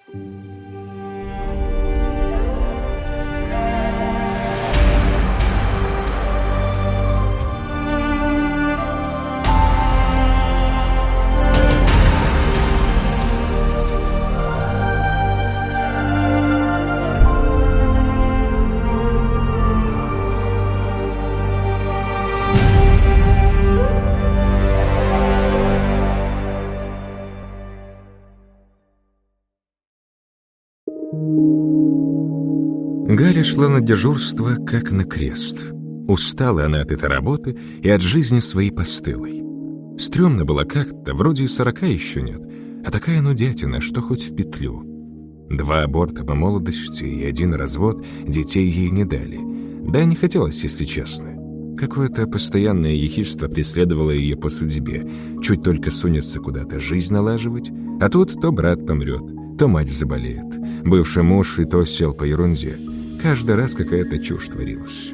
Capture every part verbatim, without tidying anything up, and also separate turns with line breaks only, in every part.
Галя шла на дежурство, как на крест. Устала она от этой работы и от жизни своей постылой. Стремно было как-то, вроде и сорока еще нет, а такая нудятина, что хоть в петлю. Два аборта по молодости и один развод, детей ей не дали. Да и не хотелось, если честно. Какое-то постоянное ехидство преследовало ее по судьбе. Чуть только сунется куда-то жизнь налаживать, а тут то брат помрет, то мать заболеет. Бывший муж и то сел по ерунде. Каждый раз какая-то чушь творилась.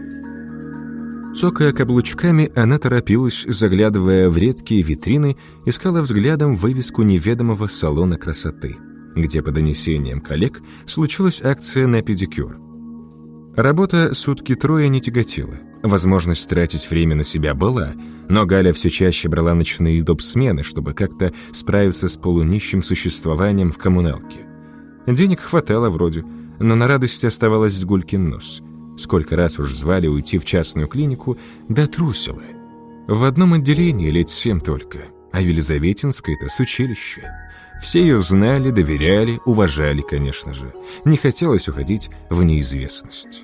Цокая каблучками, она торопилась, заглядывая в редкие витрины, искала взглядом вывеску неведомого салона красоты, где, по донесениям коллег, случилась акция на педикюр. Работа сутки трое не тяготила. Возможность тратить время на себя была, но Галя все чаще брала ночные доп. Смены, чтобы как-то справиться с полунищим существованием в коммуналке. Денег хватало вроде, но на радости оставалось с гулькин нос. Сколько раз уж звали уйти в частную клинику, да трусила. В одном отделении лет семь только, а в Елизаветинской-то с училища. Все ее знали, доверяли, уважали, конечно же. Не хотелось уходить в неизвестность.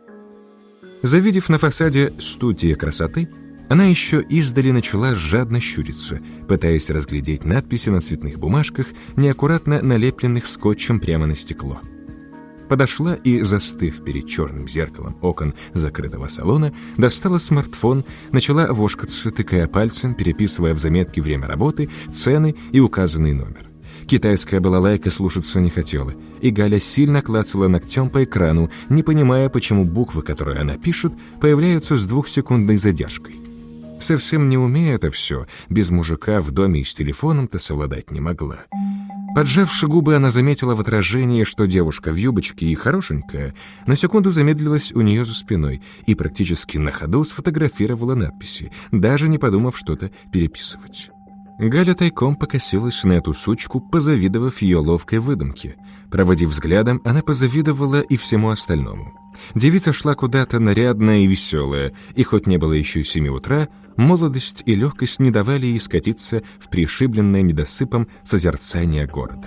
Завидев на фасаде «Студия красоты», она еще издали начала жадно щуриться, пытаясь разглядеть надписи на цветных бумажках, неаккуратно налепленных скотчем прямо на стекло. Подошла и, застыв перед черным зеркалом окон закрытого салона, достала смартфон, начала вошкаться, тыкая пальцем, переписывая в заметки время работы, цены и указанный номер. Китайская балалайка слушаться не хотела, и Галя сильно клацала ногтем по экрану, не понимая, почему буквы, которые она пишет, появляются с двухсекундной задержкой. Совсем не умея это все, без мужика в доме и с телефоном-то совладать не могла. Поджавши губы, она заметила в отражении, что девушка в юбочке и хорошенькая, на секунду замедлилась у нее за спиной и практически на ходу сфотографировала надписи, даже не подумав что-то переписывать. Галя тайком покосилась на эту сучку, позавидовав ее ловкой выдумке. Проводив взглядом, она позавидовала и всему остальному. Девица шла куда-то нарядная и веселая, и хоть не было еще семи утра, молодость и легкость не давали ей скатиться в пришибленное недосыпом созерцание города.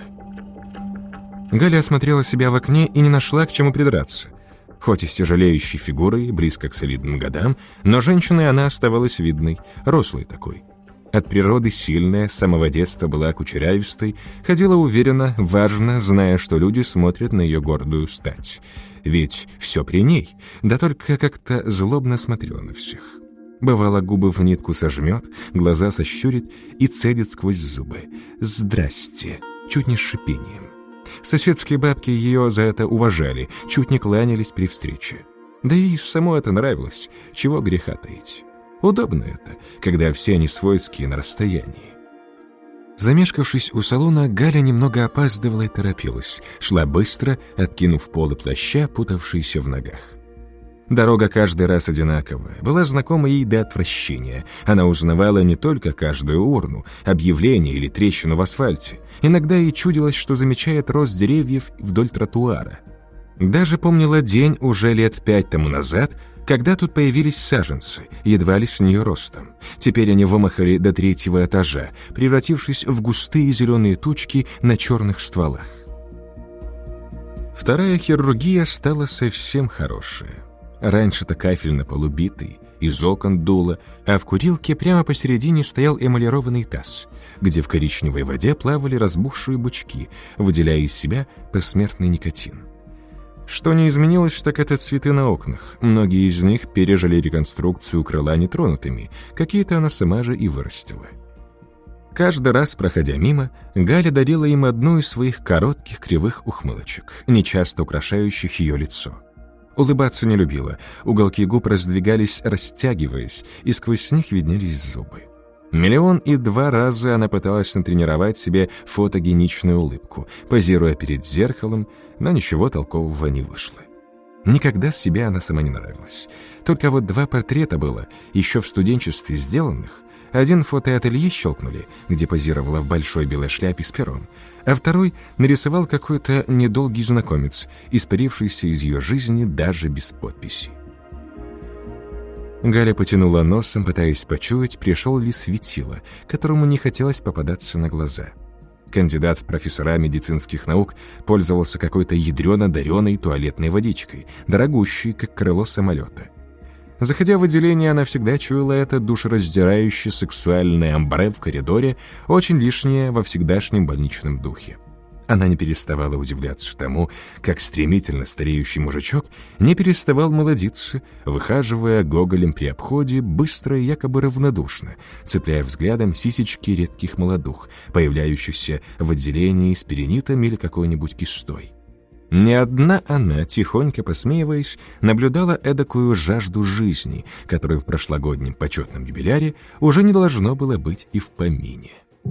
Галя осмотрела себя в окне и не нашла к чему придраться. Хоть и с тяжелеющей фигурой, близко к солидным годам, но женщиной она оставалась видной, рослой такой. От природы сильная, с самого детства была кучерявистой, ходила уверенно, важно, зная, что люди смотрят на ее гордую стать. Ведь все при ней, да только как-то злобно смотрела на всех. Бывало, губы в нитку сожмет, глаза сощурит и цедит сквозь зубы. «Здрасте!» чуть не с шипением. Соседские бабки ее за это уважали, чуть не кланялись при встрече. Да и само это нравилось, чего греха таить. Удобно это, когда все они свойские на расстоянии. Замешкавшись у салона, Галя немного опаздывала и торопилась, шла быстро, откинув полы плаща, путавшиеся в ногах. Дорога каждый раз одинаковая, была знакома ей до отвращения. Она узнавала не только каждую урну, объявление или трещину в асфальте. Иногда ей чудилось, что замечает рост деревьев вдоль тротуара. Даже помнила день уже лет пять тому назад, когда тут появились саженцы, едва ли с нее ростом. Теперь они вымахали до третьего этажа, превратившись в густые зеленые тучки на черных стволах. Вторая хирургия стала совсем хорошая. Раньше-то кафель на полу битый, из окон дуло, а в курилке прямо посередине стоял эмалированный таз, где в коричневой воде плавали разбухшие бычки, выделяя из себя посмертный никотин. Что не изменилось, так это цветы на окнах. Многие из них пережили реконструкцию крыла нетронутыми, какие-то она сама же и вырастила. Каждый раз, проходя мимо, Галя дарила им одну из своих коротких кривых ухмылочек, нечасто украшающих ее лицо. Улыбаться не любила, уголки губ раздвигались, растягиваясь, и сквозь них виднелись зубы. Миллион и два раза она пыталась натренировать себе фотогеничную улыбку, позируя перед зеркалом, но ничего толкового не вышло. Никогда себе она сама не нравилась. Только вот два портрета было, еще в студенчестве сделанных. Один фотоателье щелкнули, где позировала в большой белой шляпе с пером, а второй нарисовал какой-то недолгий знакомец, испарившийся из ее жизни даже без подписи. Галя потянула носом, пытаясь почуять, пришел ли светило, которому не хотелось попадаться на глаза. Кандидат в профессора медицинских наук пользовался какой-то ядрено-дареной туалетной водичкой, дорогущей, как крыло самолета. Заходя в отделение, она всегда чуяла это душераздирающее сексуальное амбре в коридоре, очень лишнее во всегдашнем больничном духе. Она не переставала удивляться тому, как стремительно стареющий мужичок не переставал молодиться, выхаживая гоголем при обходе быстро и якобы равнодушно, цепляя взглядом сисечки редких молодух, появляющихся в отделении с перинитом или какой-нибудь кистой. Не одна она, тихонько посмеиваясь, наблюдала эдакую жажду жизни, которой в прошлогоднем почетном юбиляре уже не должно было быть и в помине.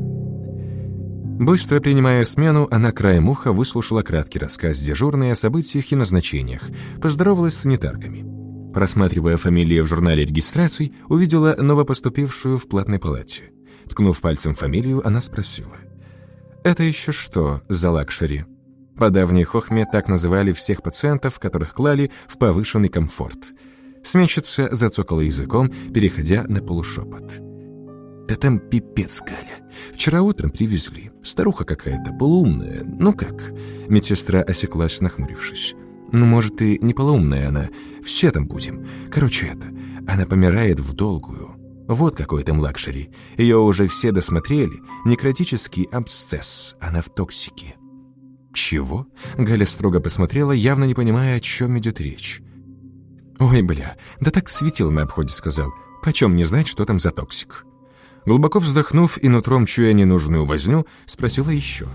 Быстро принимая смену, она краем уха выслушала краткий рассказ дежурной о событиях и назначениях, поздоровалась с санитарками. Просматривая фамилии в журнале регистраций, увидела новопоступившую в платной палате. Ткнув пальцем фамилию, она спросила: «Это еще что за лакшери?» По давней хохме так называли всех пациентов, которых клали в повышенный комфорт. Сменщица зацокала языком, переходя на полушепот. «Да там пипец, Галя. Вчера утром привезли. Старуха какая-то, полуумная. Ну как?» Медсестра осеклась, нахмурившись. «Ну, может, и не полуумная она. Все там будем. Короче, это... Она помирает в долгую. Вот какой там лакшери. Ее уже все досмотрели. Некротический абсцесс. Она в токсике». «Чего?» Галя строго посмотрела, явно не понимая, о чем идет речь. «Ой, бля, да так светил на обходе сказал. Почем не знать, что там за токсик?» Глубоко вздохнув и нутром чуя ненужную возню, спросила еще.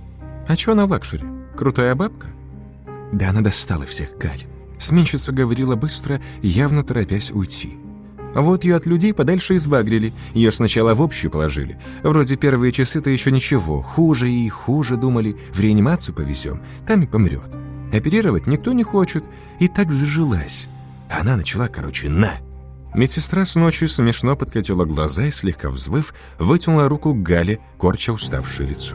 «А чё она в лакшери? Крутая бабка?» «Да она достала всех, Галь». Сменщица говорила быстро, явно торопясь уйти. Вот ее от людей подальше избагрили. Ее сначала в общую положили. Вроде первые часы-то еще ничего. Хуже и хуже думали. В реанимацию повезем, там и помрет. Оперировать никто не хочет. И так зажилась. Она начала, короче, на... Медсестра с ночью смешно подкатила глаза и, слегка взвыв, вытянула руку к Гале, корча уставшее лицо.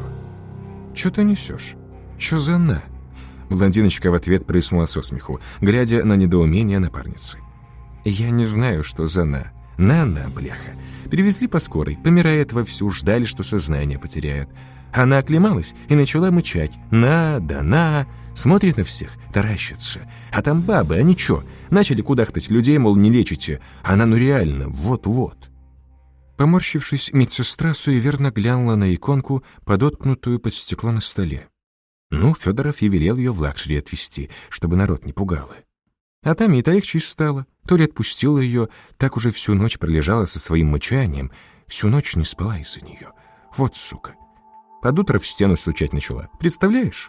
«Чё ты несешь? Чё за на?» Блондиночка в ответ прыснула со смеху, глядя на недоумение напарницы. «Я не знаю, что за на. На-на, бляха. Перевезли по скорой, помирает вовсю, ждали, что сознание потеряет. Она оклемалась и начала мычать. На, да на. Смотрит на всех, таращится. А там бабы, они чё? Начали кудахтать людей, мол, не лечите. Она ну реально, вот-вот». Поморщившись, медсестра суеверно глянула на иконку, подоткнутую под стекло на столе. Ну, Федоров и велел ее в лакшери отвезти, чтобы народ не пугало. А там и легче стало. То ли отпустила ее, так уже всю ночь пролежала со своим мычанием, всю ночь не спала из-за нее. Вот сука. Под утро в стену стучать начала. Представляешь?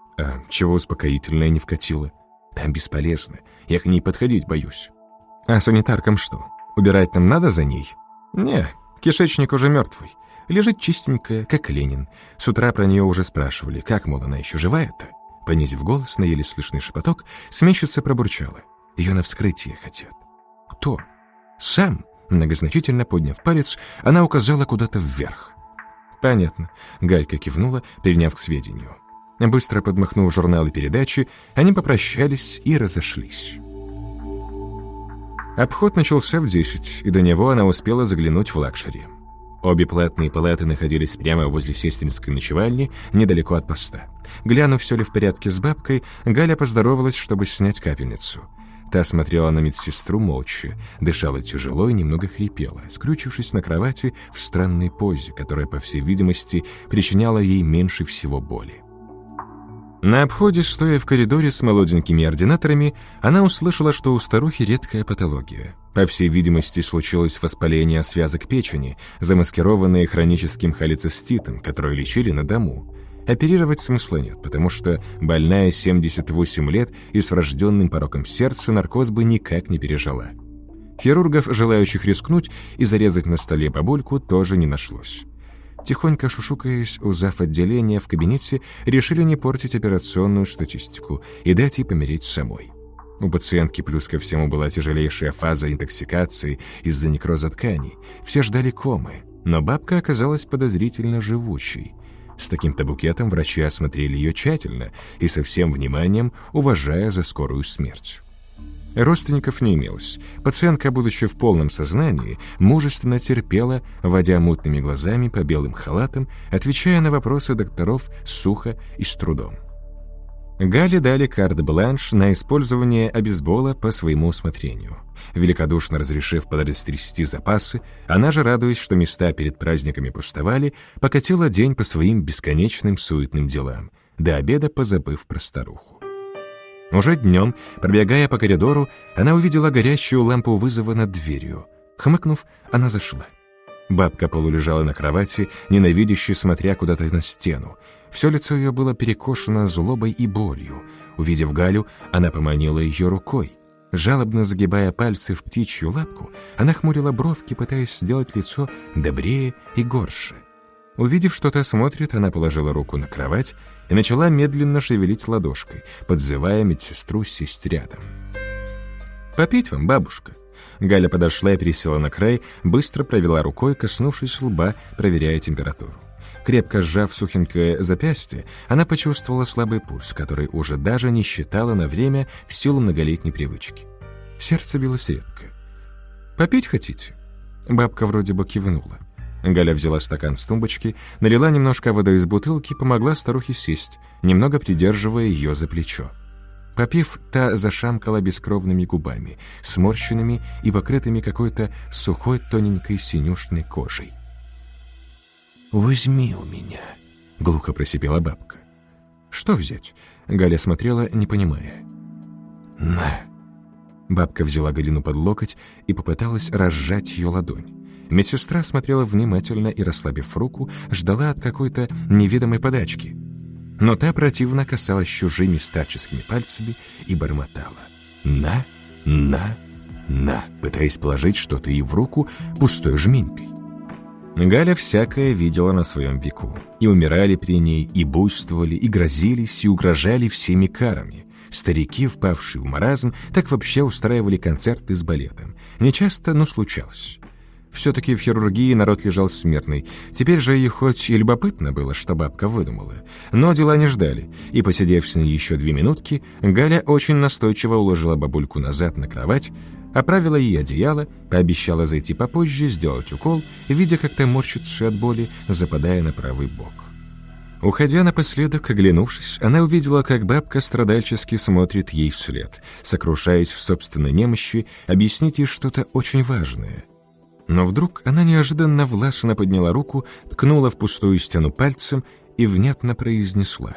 А чего успокоительное не вкатило? Там бесполезно. Я к ней подходить боюсь. А санитаркам что? Убирать нам надо за ней? Не, кишечник уже мертвый. Лежит чистенькая, как Ленин. С утра про нее уже спрашивали, как, мол, она еще живая-то? Понизив голос на еле слышный шепоток, сменщица пробурчала. Ее на вскрытие хотят. Кто? Сам? Многозначительно подняв палец, она указала куда-то вверх. Понятно. Галька кивнула, приняв к сведению. Быстро подмахнув журналы передачи, они попрощались и разошлись. Обход начался в десять, и до него она успела заглянуть в лакшери. Обе платные палаты находились прямо возле сестринской ночевальни, недалеко от поста. Глянув, все ли в порядке с бабкой, Галя поздоровалась, чтобы снять капельницу. Та смотрела на медсестру молча, дышала тяжело и немного хрипела, скрючившись на кровати в странной позе, которая, по всей видимости, причиняла ей меньше всего боли. На обходе, стоя в коридоре с молоденькими ординаторами, она услышала, что у старухи редкая патология. По всей видимости, случилось воспаление связок печени, замаскированное хроническим холециститом, который лечили на дому. Оперировать смысла нет, потому что больная семьдесят восемь лет и с врожденным пороком сердца наркоз бы никак не пережила. Хирургов, желающих рискнуть и зарезать на столе бабульку, тоже не нашлось. Тихонько шушукаясь у зав. Отделения в кабинете, решили не портить операционную статистику и дать ей помереть самой. У пациентки плюс ко всему была тяжелейшая фаза интоксикации из-за некроза тканей. Все ждали комы, но бабка оказалась подозрительно живучей. С таким-то букетом врачи осмотрели ее тщательно и со всем вниманием, уважая за скорую смерть. Родственников не имелось. Пациентка, будучи в полном сознании, мужественно терпела, водя мутными глазами по белым халатам, отвечая на вопросы докторов сухо и с трудом. Гале дали карт-бланш на использование обезбола по своему усмотрению. Великодушно разрешив подрастрясти запасы, она же, радуясь, что места перед праздниками пустовали, покатила день по своим бесконечным суетным делам, до обеда позабыв про старуху. Уже днем, пробегая по коридору, она увидела горящую лампу вызова над дверью. Хмыкнув, она зашла. Бабка полулежала на кровати, ненавидяще смотря куда-то на стену. Все лицо ее было перекошено злобой и болью. Увидев Галю, она поманила ее рукой. Жалобно загибая пальцы в птичью лапку, она хмурила бровки, пытаясь сделать лицо добрее и горше. Увидев, что та смотрит, она положила руку на кровать и начала медленно шевелить ладошкой, подзывая медсестру сесть рядом. «Попить вам, бабушка?» Галя подошла и присела на край, быстро провела рукой, коснувшись лба, проверяя температуру. Крепко сжав сухенькое запястье, она почувствовала слабый пульс, который уже даже не считала на время в силу многолетней привычки. Сердце билось редко. «Попить хотите?» Бабка вроде бы кивнула. Галя взяла стакан с тумбочки, налила немножко воды из бутылки, помогла старухе сесть, немного придерживая ее за плечо. Попив, та зашамкала бескровными губами, сморщенными и покрытыми какой-то сухой тоненькой синюшной кожей. «Возьми у меня», — глухо просипела бабка. «Что взять?» — Галя смотрела, не понимая. «На». Бабка взяла Галину под локоть и попыталась разжать ее ладонь. Медсестра смотрела внимательно и, расслабив руку, ждала от какой-то неведомой подачки. Но та противно касалась чужими старческими пальцами и бормотала. «На, на, на», пытаясь положить что-то ей в руку пустой жменькой. Галя всякое видела на своем веку. И умирали при ней, и буйствовали, и грозились, и угрожали всеми карами. Старики, впавшие в маразм, так вообще устраивали концерты с балетом. Нечасто, но случалось. Все-таки в хирургии народ лежал смертный. Теперь же ей хоть и любопытно было, что бабка выдумала. Но дела не ждали, и, посидев с ней еще две минутки, Галя очень настойчиво уложила бабульку назад на кровать, оправила ей одеяло, пообещала зайти попозже, сделать укол, видя, как та морщится от боли, западая на правый бок. Уходя напоследок, оглянувшись, она увидела, как бабка страдальчески смотрит ей вслед, сокрушаясь в собственной немощи, объяснить ей что-то очень важное. Но вдруг она неожиданно властно подняла руку, ткнула в пустую стену пальцем и внятно произнесла: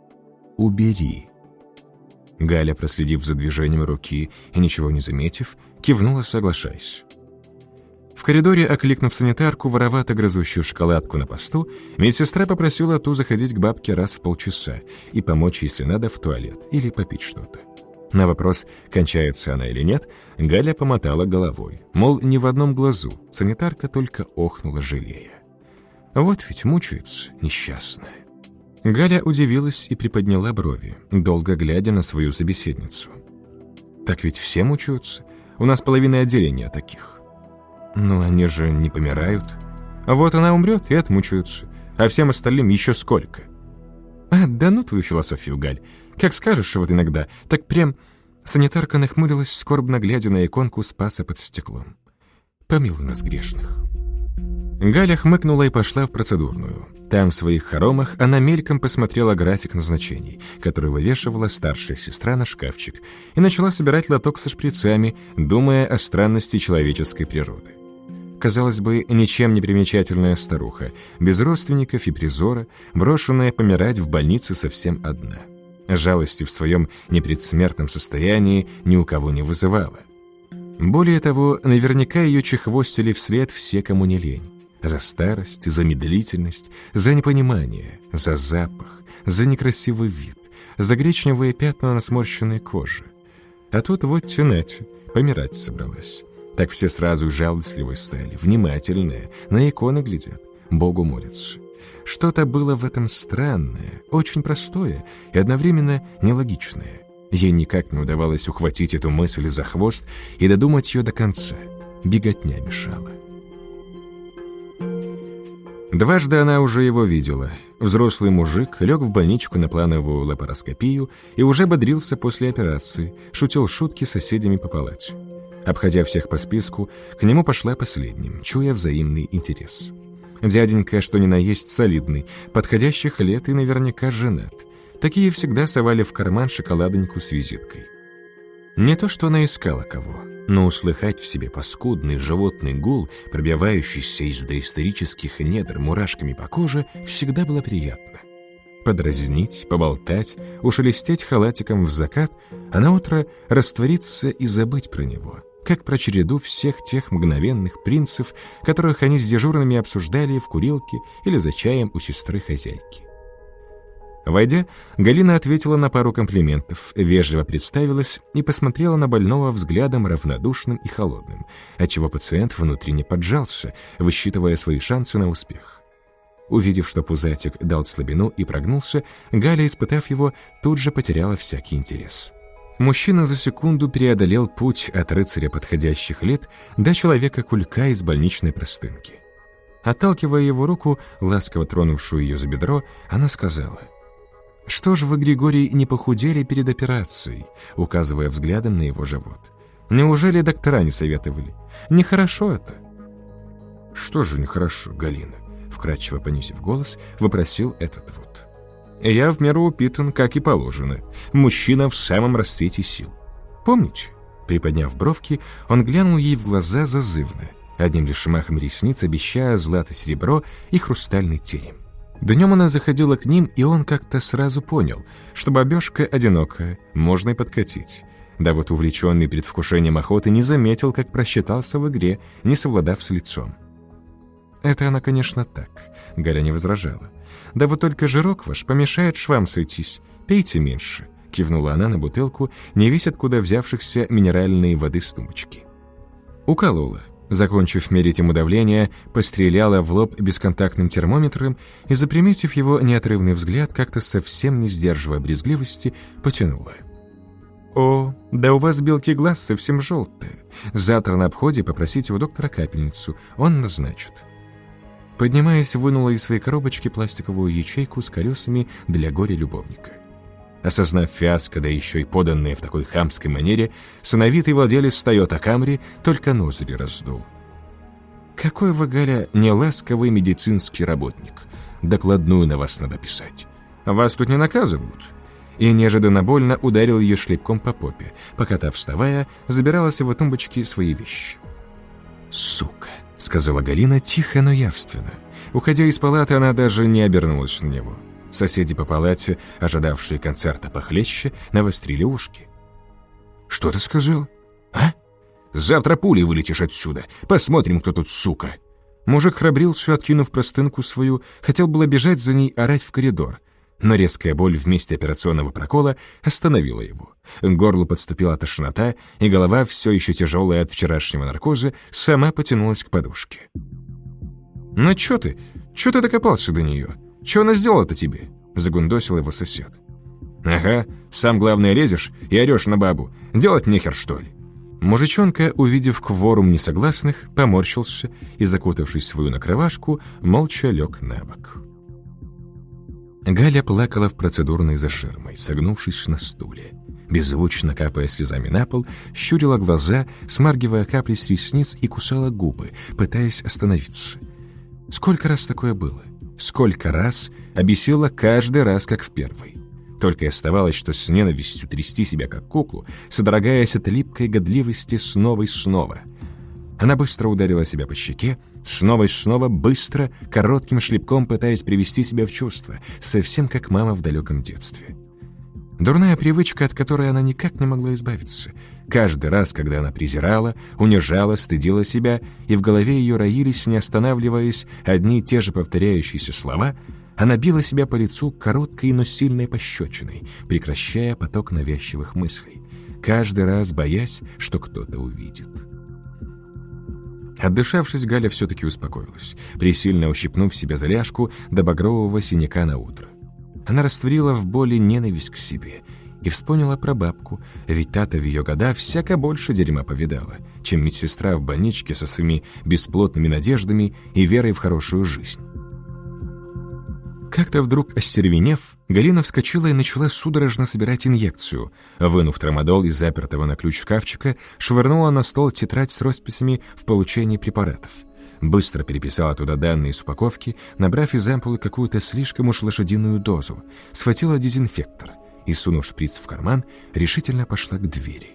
«Убери». Галя, проследив за движением руки и ничего не заметив, кивнула, соглашаясь. В коридоре, окликнув санитарку, воровато грызущую шоколадку на посту, медсестра попросила ту заходить к бабке раз в полчаса и помочь, если надо, в туалет или попить что-то. На вопрос, кончается она или нет, Галя помотала головой, мол, ни в одном глазу, санитарка только охнула, жалея. Вот ведь мучается несчастная. Галя удивилась и приподняла брови, долго глядя на свою собеседницу. Так ведь все мучаются, у нас половина отделения таких. Но они же не помирают. А вот она умрет и отмучаются, а всем остальным еще сколько. А, да ну твою философию, Галь. Как скажешь вот иногда, так прям... Санитарка нахмурилась, скорбно глядя на иконку Спаса под стеклом. «Помилуй нас, грешных». Галя хмыкнула и пошла в процедурную. Там, в своих хоромах, она мельком посмотрела график назначений, который вывешивала старшая сестра на шкафчик, и начала собирать лоток со шприцами, думая о странности человеческой природы. Казалось бы, ничем не примечательная старуха, без родственников и призора, брошенная помирать в больнице совсем одна. Жалости в своем непредсмертном состоянии ни у кого не вызывала. Более того, наверняка ее чехвостили вслед все, кому не лень. За старость, за медлительность, за непонимание, за запах, за некрасивый вид, за гречневые пятна на сморщенной коже. А тут вот тянать, помирать собралась. Так все сразу жалостливые стали, внимательные, на иконы глядят, Богу молятся. Что-то было в этом странное, очень простое и одновременно нелогичное. Ей никак не удавалось ухватить эту мысль за хвост и додумать ее до конца. Беготня мешала. Дважды она уже его видела. Взрослый мужик лег в больничку на плановую лапароскопию и уже бодрился после операции, шутил шутки с соседями по палате. Обходя всех по списку, к нему пошла последним, чуя взаимный интерес. Дяденька, что ни на есть, солидный, подходящих лет и наверняка женат. Такие всегда совали в карман шоколадоньку с визиткой. Не то, что она искала кого, но услыхать в себе паскудный животный гул, пробивающийся из доисторических недр мурашками по коже, всегда было приятно. Подразнить, поболтать, ушелестеть халатиком в закат, а наутро раствориться и забыть про него, как про череду всех тех мгновенных принцев, которых они с дежурными обсуждали в курилке или за чаем у сестры-хозяйки. Войдя, Галина ответила на пару комплиментов, вежливо представилась и посмотрела на больного взглядом равнодушным и холодным, отчего пациент внутренне поджался, высчитывая свои шансы на успех. Увидев, что пузатик дал слабину и прогнулся, Галя, испытав его, тут же потеряла всякий интерес. Мужчина за секунду преодолел путь от рыцаря подходящих лет до человека-кулька из больничной простынки. Отталкивая его руку, ласково тронувшую ее за бедро, она сказала: «Что ж вы, Григорий, не похудели перед операцией?» указывая взглядом на его живот. «Неужели доктора не советовали? Нехорошо это». «Что же нехорошо, Галина?» вкрадчиво понизив голос, вопросил этот вот. «Я в меру упитан, как и положено. Мужчина в самом расцвете сил. Помните?» Приподняв бровки, он глянул ей в глаза зазывно, одним лишь махом ресниц обещая злато-серебро и хрустальный терем. Днем она заходила к ним, и он как-то сразу понял, что бабешка одинокая, можно и подкатить. Да вот увлеченный предвкушением охоты не заметил, как просчитался в игре, не совладав с лицом. «Это она, конечно, так», — Галя не возражала. «Да вот только жирок ваш помешает швам сойтись. Пейте меньше», — кивнула она на бутылку, не весь откуда взявшихся минеральной воды с тумбочки. Уколола. Закончив мерить ему давление, постреляла в лоб бесконтактным термометром и, заприметив его неотрывный взгляд, как-то совсем не сдерживая брезгливости, потянула. «О, да у вас белки глаз совсем желтые. Завтра на обходе попросите у доктора капельницу, он назначит». Поднимаясь, вынула из своей коробочки пластиковую ячейку с колесами для горя-любовника. Осознав фиаско, да еще и поданное в такой хамской манере, сыновитый владелец Тойота Камри только ноздри раздул. «Какой вы, Галя, неласковый медицинский работник. Докладную на вас надо писать. Вас тут не наказывают?» И неожиданно больно ударил ее шлепком по попе, пока та, вставая, забирала с его тумбочки свои вещи. «Сука!» — сказала Галина тихо, но явственно. Уходя из палаты, она даже не обернулась на него. Соседи по палате, ожидавшие концерта похлеще, навострили ушки. «Что ты сказал? А? Завтра пулей вылетишь отсюда. Посмотрим, кто тут сука». Мужик храбрился, откинув простынку свою, хотел было бежать за ней, орать в коридор. Но резкая боль в месте операционного прокола остановила его. К горлу подступила тошнота, и голова, все еще тяжелая от вчерашнего наркоза, сама потянулась к подушке. «Ну чё ты? Чё ты докопался до нее? Чё она сделала-то тебе?» — загундосил его сосед. «Ага, сам, главное, лезешь и орешь на бабу. Делать нехер, что ли?» Мужичонка, увидев кворум несогласных, поморщился и, закутавшись в свою накрывашку, молча лег на бок. Галя плакала в процедурной за ширмой, согнувшись на стуле. Беззвучно капая слезами на пол, щурила глаза, смаргивая капли с ресниц и кусала губы, пытаясь остановиться. Сколько раз такое было? Сколько раз обесила каждый раз, как в первый. Только и оставалось, что с ненавистью трясти себя, как куклу, содрогаясь от липкой годливости снова и снова. Она быстро ударила себя по щеке, снова и снова, быстро, коротким шлепком пытаясь привести себя в чувство, совсем как мама в далеком детстве. Дурная привычка, от которой она никак не могла избавиться. Каждый раз, когда она презирала, унижала, стыдила себя, и в голове ее роились, не останавливаясь, одни и те же повторяющиеся слова, она била себя по лицу короткой, но сильной пощечиной, прекращая поток навязчивых мыслей, каждый раз боясь, что кто-то увидит. Отдышавшись, Галя все-таки успокоилась, присильно ущипнув себя за ляжку до багрового синяка на утро. Она растворила в боли ненависть к себе и вспомнила про бабку, ведь та-то в ее года всяко больше дерьма повидала, чем медсестра в больничке со своими бесплотными надеждами и верой в хорошую жизнь. Как-то вдруг остервенев, Галина вскочила и начала судорожно собирать инъекцию. Вынув трамадол из запертого на ключ шкафчика, швырнула на стол тетрадь с росписями в получении препаратов. Быстро переписала туда данные с упаковки, набрав из ампулы какую-то слишком уж лошадиную дозу, схватила дезинфектор и, сунув шприц в карман, решительно пошла к двери.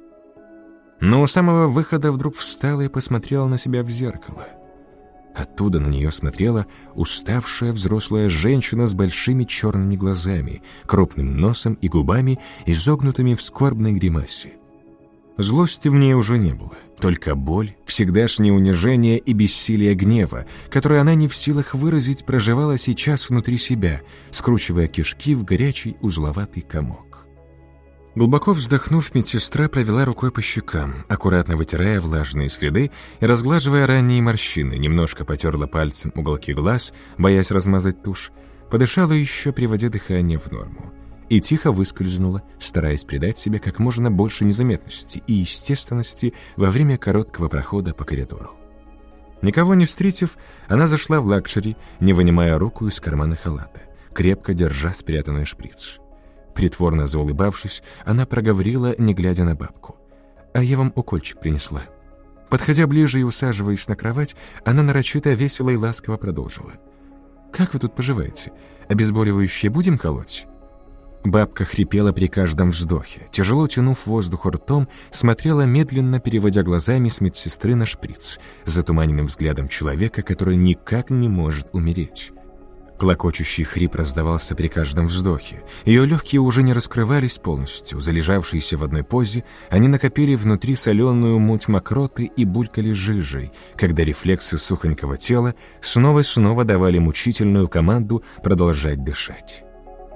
Но у самого выхода вдруг встала и посмотрела на себя в зеркало. Оттуда на нее смотрела уставшая взрослая женщина с большими черными глазами, крупным носом и губами, изогнутыми в скорбной гримасе. Злости в ней уже не было, только боль, всегдашнее унижение и бессилие гнева, которое она не в силах выразить, проживала сейчас внутри себя, скручивая кишки в горячий узловатый комок. Глубоко вздохнув, медсестра провела рукой по щекам, аккуратно вытирая влажные следы и разглаживая ранние морщины, немножко потерла пальцем уголки глаз, боясь размазать тушь, подышала еще, приводя дыхание в норму, и тихо выскользнула, стараясь придать себе как можно больше незаметности и естественности во время короткого прохода по коридору. Никого не встретив, она зашла в лакшери, не вынимая руку из кармана халата, крепко держа спрятанный шприц. Притворно заулыбавшись, она проговорила, не глядя на бабку: «А я вам укольчик принесла». Подходя ближе и усаживаясь на кровать, она нарочито весело и ласково продолжила: «Как вы тут поживаете? Обезболивающее будем колоть?» Бабка хрипела при каждом вздохе, тяжело тянув воздух ртом, смотрела, медленно переводя глазами с медсестры на шприц, затуманенным взглядом человека, который никак не может умереть. Клокочущий хрип раздавался при каждом вздохе. Ее легкие уже не раскрывались полностью. Залежавшиеся в одной позе, они накопили внутри соленую муть мокроты и булькали жижей, когда рефлексы сухонького тела снова и снова давали мучительную команду продолжать дышать.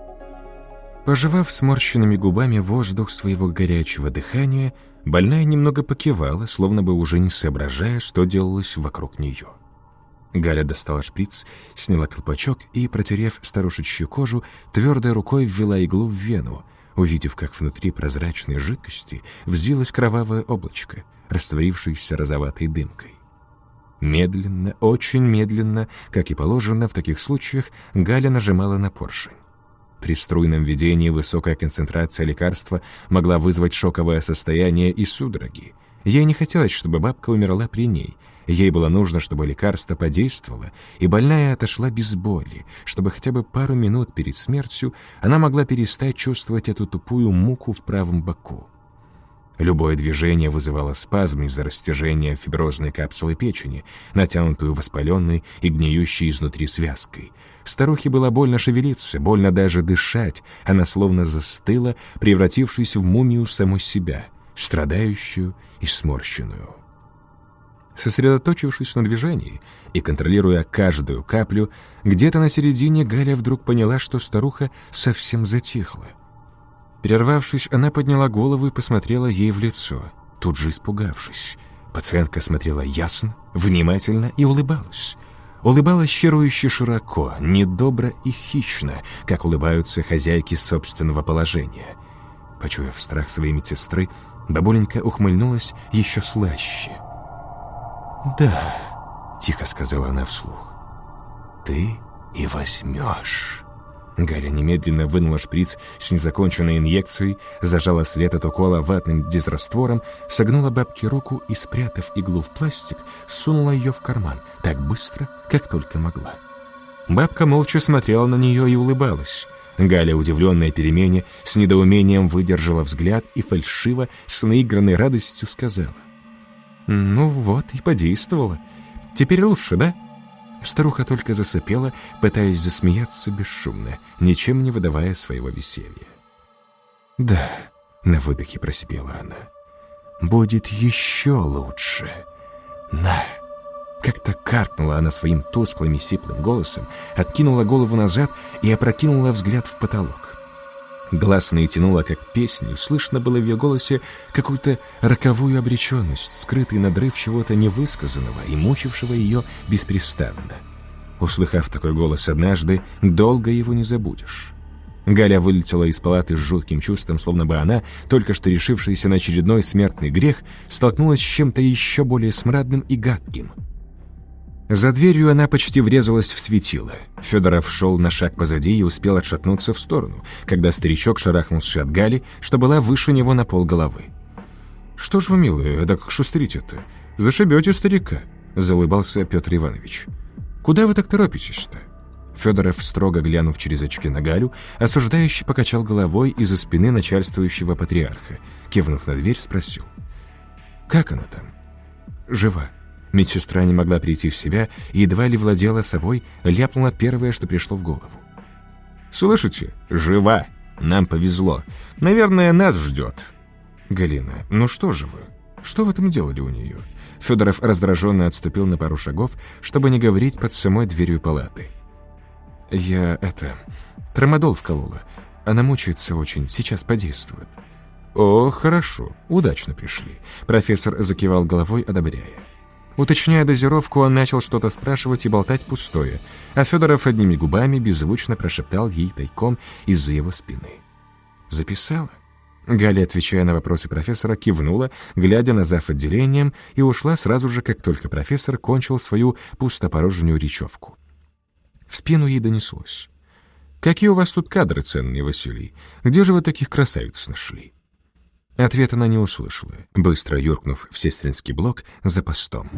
Пожевав сморщенными губами воздух своего горячего дыхания, больная немного покивала, словно бы уже не соображая, что делалось вокруг нее. Галя достала шприц, сняла колпачок и, протерев старушечью кожу, твердой рукой ввела иглу в вену, увидев, как внутри прозрачной жидкости взвилось кровавое облачко, растворившееся розоватой дымкой. Медленно, очень медленно, как и положено в таких случаях, Галя нажимала на поршень. При струйном введении высокая концентрация лекарства могла вызвать шоковое состояние и судороги. Ей не хотелось, чтобы бабка умерла при ней. Ей было нужно, чтобы лекарство подействовало, и больная отошла без боли, чтобы хотя бы пару минут перед смертью она могла перестать чувствовать эту тупую муку в правом боку. Любое движение вызывало спазм из-за растяжения фиброзной капсулы печени, натянутую воспаленной и гниющей изнутри связкой. Старухе было больно шевелиться, больно даже дышать. Она словно застыла, превратившись в мумию самой себя, страдающую и сморщенную. Сосредоточившись на движении и контролируя каждую каплю, где-то на середине Галя вдруг поняла, что старуха совсем затихла. Прервавшись, она подняла голову и посмотрела ей в лицо, тут же испугавшись. Пациентка смотрела ясно, внимательно и улыбалась. Улыбалась чарующе широко, недобро и хищно, как улыбаются хозяйки собственного положения. Почуяв страх своей медсестры, бабуленька ухмыльнулась еще слаще. «Да», — тихо сказала она вслух, — «ты и возьмешь». Галя немедленно вынула шприц с незаконченной инъекцией, зажала след от укола ватным дезраствором, согнула бабке руку и, спрятав иглу в пластик, сунула ее в карман так быстро, как только могла. Бабка молча смотрела на нее и улыбалась. Галя, удивленная перемене, с недоумением выдержала взгляд и фальшиво, с наигранной радостью сказала: «Ну вот и подействовало. Теперь лучше, да?» Старуха только засопела, пытаясь засмеяться бесшумно, ничем не выдавая своего веселья. «Да», — на выдохе просипела она, — «будет еще лучше. На!» Как-то каркнула она своим тусклым и сиплым голосом, откинула голову назад и опрокинула взгляд в потолок. Гласное тянуло, как песню, слышно было в ее голосе какую-то роковую обреченность, скрытый надрыв чего-то невысказанного и мучившего ее беспрестанно. Услыхав такой голос однажды, долго его не забудешь. Галя вылетела из палаты с жутким чувством, словно бы она, только что решившаяся на очередной смертный грех, столкнулась с чем-то еще более смрадным и гадким. За дверью она почти врезалась в светило. Федоров шел на шаг позади и успел отшатнуться в сторону, когда старичок шарахнулся от Гали, что была выше него на полголовы. «Что ж вы, милые, так шустрите-то? Зашибете старика», — заулыбался Петр Иванович. «Куда вы так торопитесь-то?» Федоров, строго глянув через очки на Галю, осуждающе покачал головой из-за спины начальствующего патриарха. Кивнув на дверь, спросил: «Как она там?» «Жива». Медсестра не могла прийти в себя и едва ли владела собой, ляпнула первое, что пришло в голову. «Слышите? Жива! Нам повезло. Наверное, нас ждет». «Галина, ну что же вы? Что в этом делали у нее?» Федоров раздраженно отступил на пару шагов, чтобы не говорить под самой дверью палаты. «Я, это, трамадол вколола. Она мучается очень, сейчас подействует». «О, хорошо, удачно пришли», — профессор закивал головой, одобряя. Уточняя дозировку, он начал что-то спрашивать и болтать пустое, а Федоров одними губами беззвучно прошептал ей тайком из-за его спины. «Записала?» Галя, отвечая на вопросы профессора, кивнула, глядя на зав. Отделением, и ушла сразу же, как только профессор кончил свою пустопорожнюю речевку. В спину ей донеслось: «Какие у вас тут кадры ценные, Василий? Где же вы таких красавиц нашли?» Ответа она не услышала, быстро юркнув в сестринский блок за постом.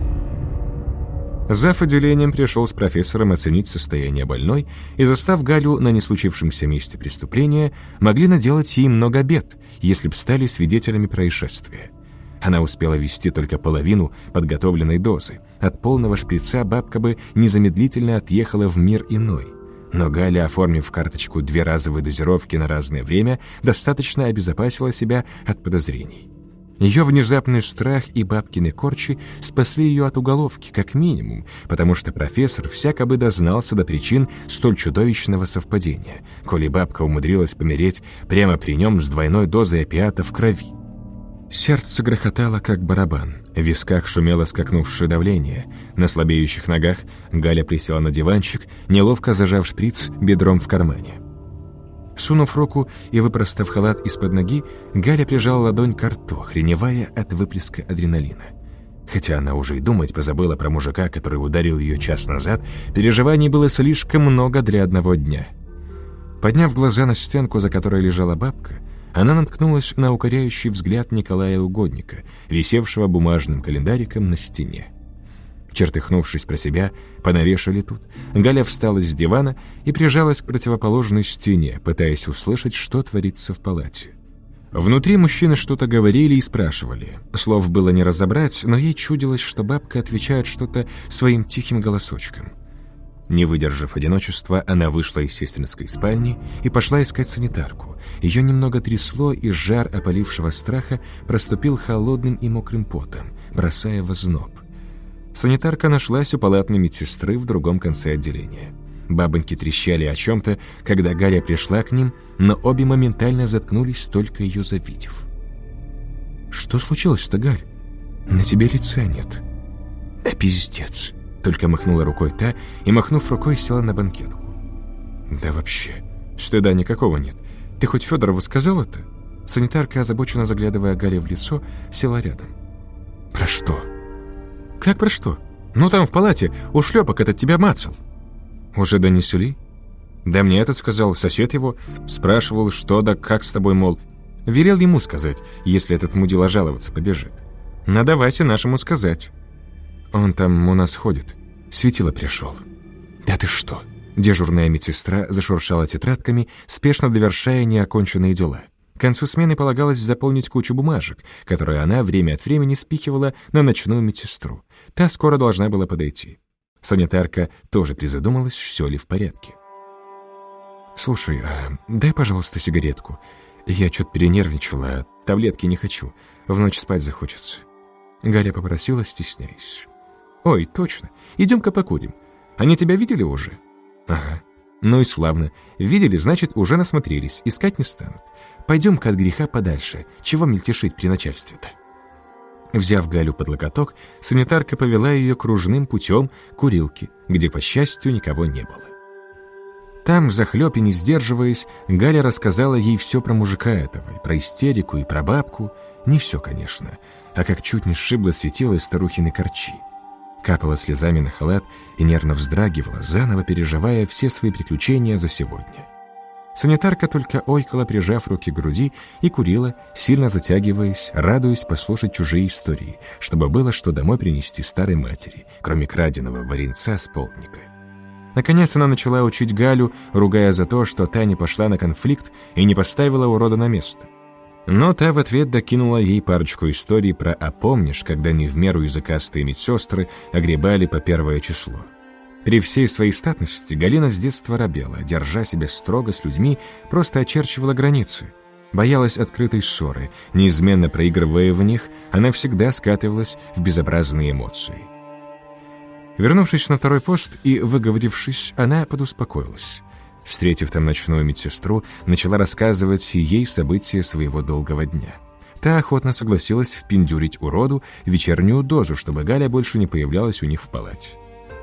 Зав. Отделением пришел с профессором оценить состояние больной, и, застав Галю на неслучившемся месте преступления, могли наделать ей много бед, если б стали свидетелями происшествия. Она успела ввести только половину подготовленной дозы. От полного шприца бабка бы незамедлительно отъехала в мир иной. Но Галя, оформив в карточку две разовые дозировки на разное время, достаточно обезопасила себя от подозрений. Ее внезапный страх и бабкины корчи спасли ее от уголовки, как минимум, потому что профессор всяко бы дознался до причин столь чудовищного совпадения, коли бабка умудрилась помереть прямо при нем с двойной дозой опиата в крови. Сердце грохотало, как барабан, в висках шумело скакнувшее давление. На слабеющих ногах Галя присела на диванчик, неловко зажав шприц бедром в кармане. Сунув руку и выпростав халат из-под ноги, Галя прижала ладонь к рту, охреневая от выплеска адреналина. Хотя она уже и думать позабыла про мужика, который ударил ее час назад, переживаний было слишком много для одного дня. Подняв глаза на стенку, за которой лежала бабка, она наткнулась на укоряющий взгляд Николая Угодника, висевшего бумажным календариком на стене. Чертыхнувшись про себя, понавешали тут, Галя встала с дивана и прижалась к противоположной стене, пытаясь услышать, что творится в палате. Внутри мужчины что-то говорили и спрашивали. Слов было не разобрать, но ей чудилось, что бабка отвечает что-то своим тихим голосочком. Не выдержав одиночества, она вышла из сестринской спальни и пошла искать санитарку. Ее немного трясло, и жар опалившего страха проступил холодным и мокрым потом, бросая в озноб. Санитарка нашлась у палатной медсестры в другом конце отделения. Бабоньки трещали о чем-то, когда Галя пришла к ним, но обе моментально заткнулись, только ее завидев. «Что случилось-то, Галь? На тебе лица нет». «Да пиздец!» Только махнула рукой та и, махнув рукой, села на банкетку. «Да вообще, стыда никакого нет. Ты хоть Федорову сказал это?» Санитарка, озабоченно заглядывая Гале в лицо, села рядом. «Про что?» «Как про что? Ну там в палате ушлепок этот тебя мацал». «Уже донесли?» «Да мне этот сказал сосед его. Спрашивал, что да как с тобой, мол. Велел ему сказать, если этот мудила жаловаться побежит. Надо Васе нашему сказать. Он там у нас ходит. Светило пришел». «Да ты что?» Дежурная медсестра зашуршала тетрадками, спешно довершая неоконченные дела. К концу смены полагалось заполнить кучу бумажек, которые она время от времени спихивала на ночную медсестру. Та скоро должна была подойти. Санитарка тоже призадумалась, все ли в порядке. «Слушай, а дай, пожалуйста, сигаретку. Я что-то перенервничала, таблетки не хочу. В ночь спать захочется». Галя попросила, стесняясь. «Ой, точно. Идем-ка покурим. Они тебя видели уже?» «Ага. Ну и славно. Видели, значит, уже насмотрелись, искать не станут. Пойдем-ка от греха подальше, чего мельтешить при начальстве-то? Взяв Галю под локоток, санитарка повела ее кружным путем к курилке, где, по счастью, никого не было. Там, взахлеб и не сдерживаясь, Галя рассказала ей все про мужика этого, и про истерику, и про бабку. Не все, конечно, а как чуть не сшибло светило из старухиной корчи. Капала слезами на халат и нервно вздрагивала, заново переживая все свои приключения за сегодня. Санитарка только ойкала, прижав руки к груди, и курила, сильно затягиваясь, радуясь послушать чужие истории, чтобы было что домой принести старой матери, кроме краденого варенца с полдника. Наконец она начала учить Галю, ругая за то, что та не пошла на конфликт и не поставила урода на место. Но та в ответ докинула ей парочку историй про «а помнишь, когда не в меру языкастые медсестры огребали по первое число». При всей своей статности Галина с детства робела, держа себя строго с людьми, просто очерчивала границы. Боялась открытой ссоры, неизменно проигрывая в них, она всегда скатывалась в безобразные эмоции. Вернувшись на второй пост и выговорившись, она подуспокоилась. Встретив там ночную медсестру, начала рассказывать ей события своего долгого дня. Та охотно согласилась впендюрить уроду вечернюю дозу, чтобы Галя больше не появлялась у них в палате.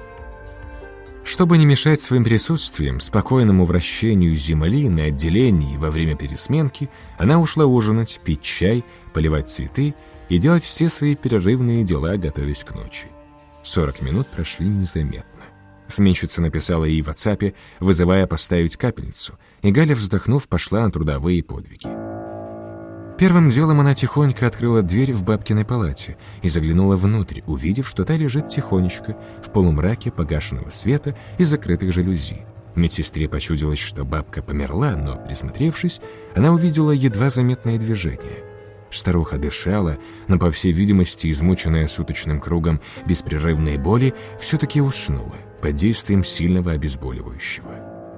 Чтобы не мешать своим присутствием спокойному вращению земли на отделении во время пересменки, она ушла ужинать, пить чай, поливать цветы и делать все свои перерывные дела, готовясь к ночи. Сорок минут прошли незаметно. Сменщица написала ей в WhatsApp, вызывая поставить капельницу, и Галя, вздохнув, пошла на трудовые подвиги. Первым делом она тихонько открыла дверь в бабкиной палате и заглянула внутрь, увидев, что та лежит тихонечко, в полумраке погашенного света и закрытых жалюзи. Медсестре почудилось, что бабка померла, но, присмотревшись, она увидела едва заметное движение. Старуха дышала, но, по всей видимости, измученная суточным кругом беспрерывной боли, все-таки уснула под действием сильного обезболивающего.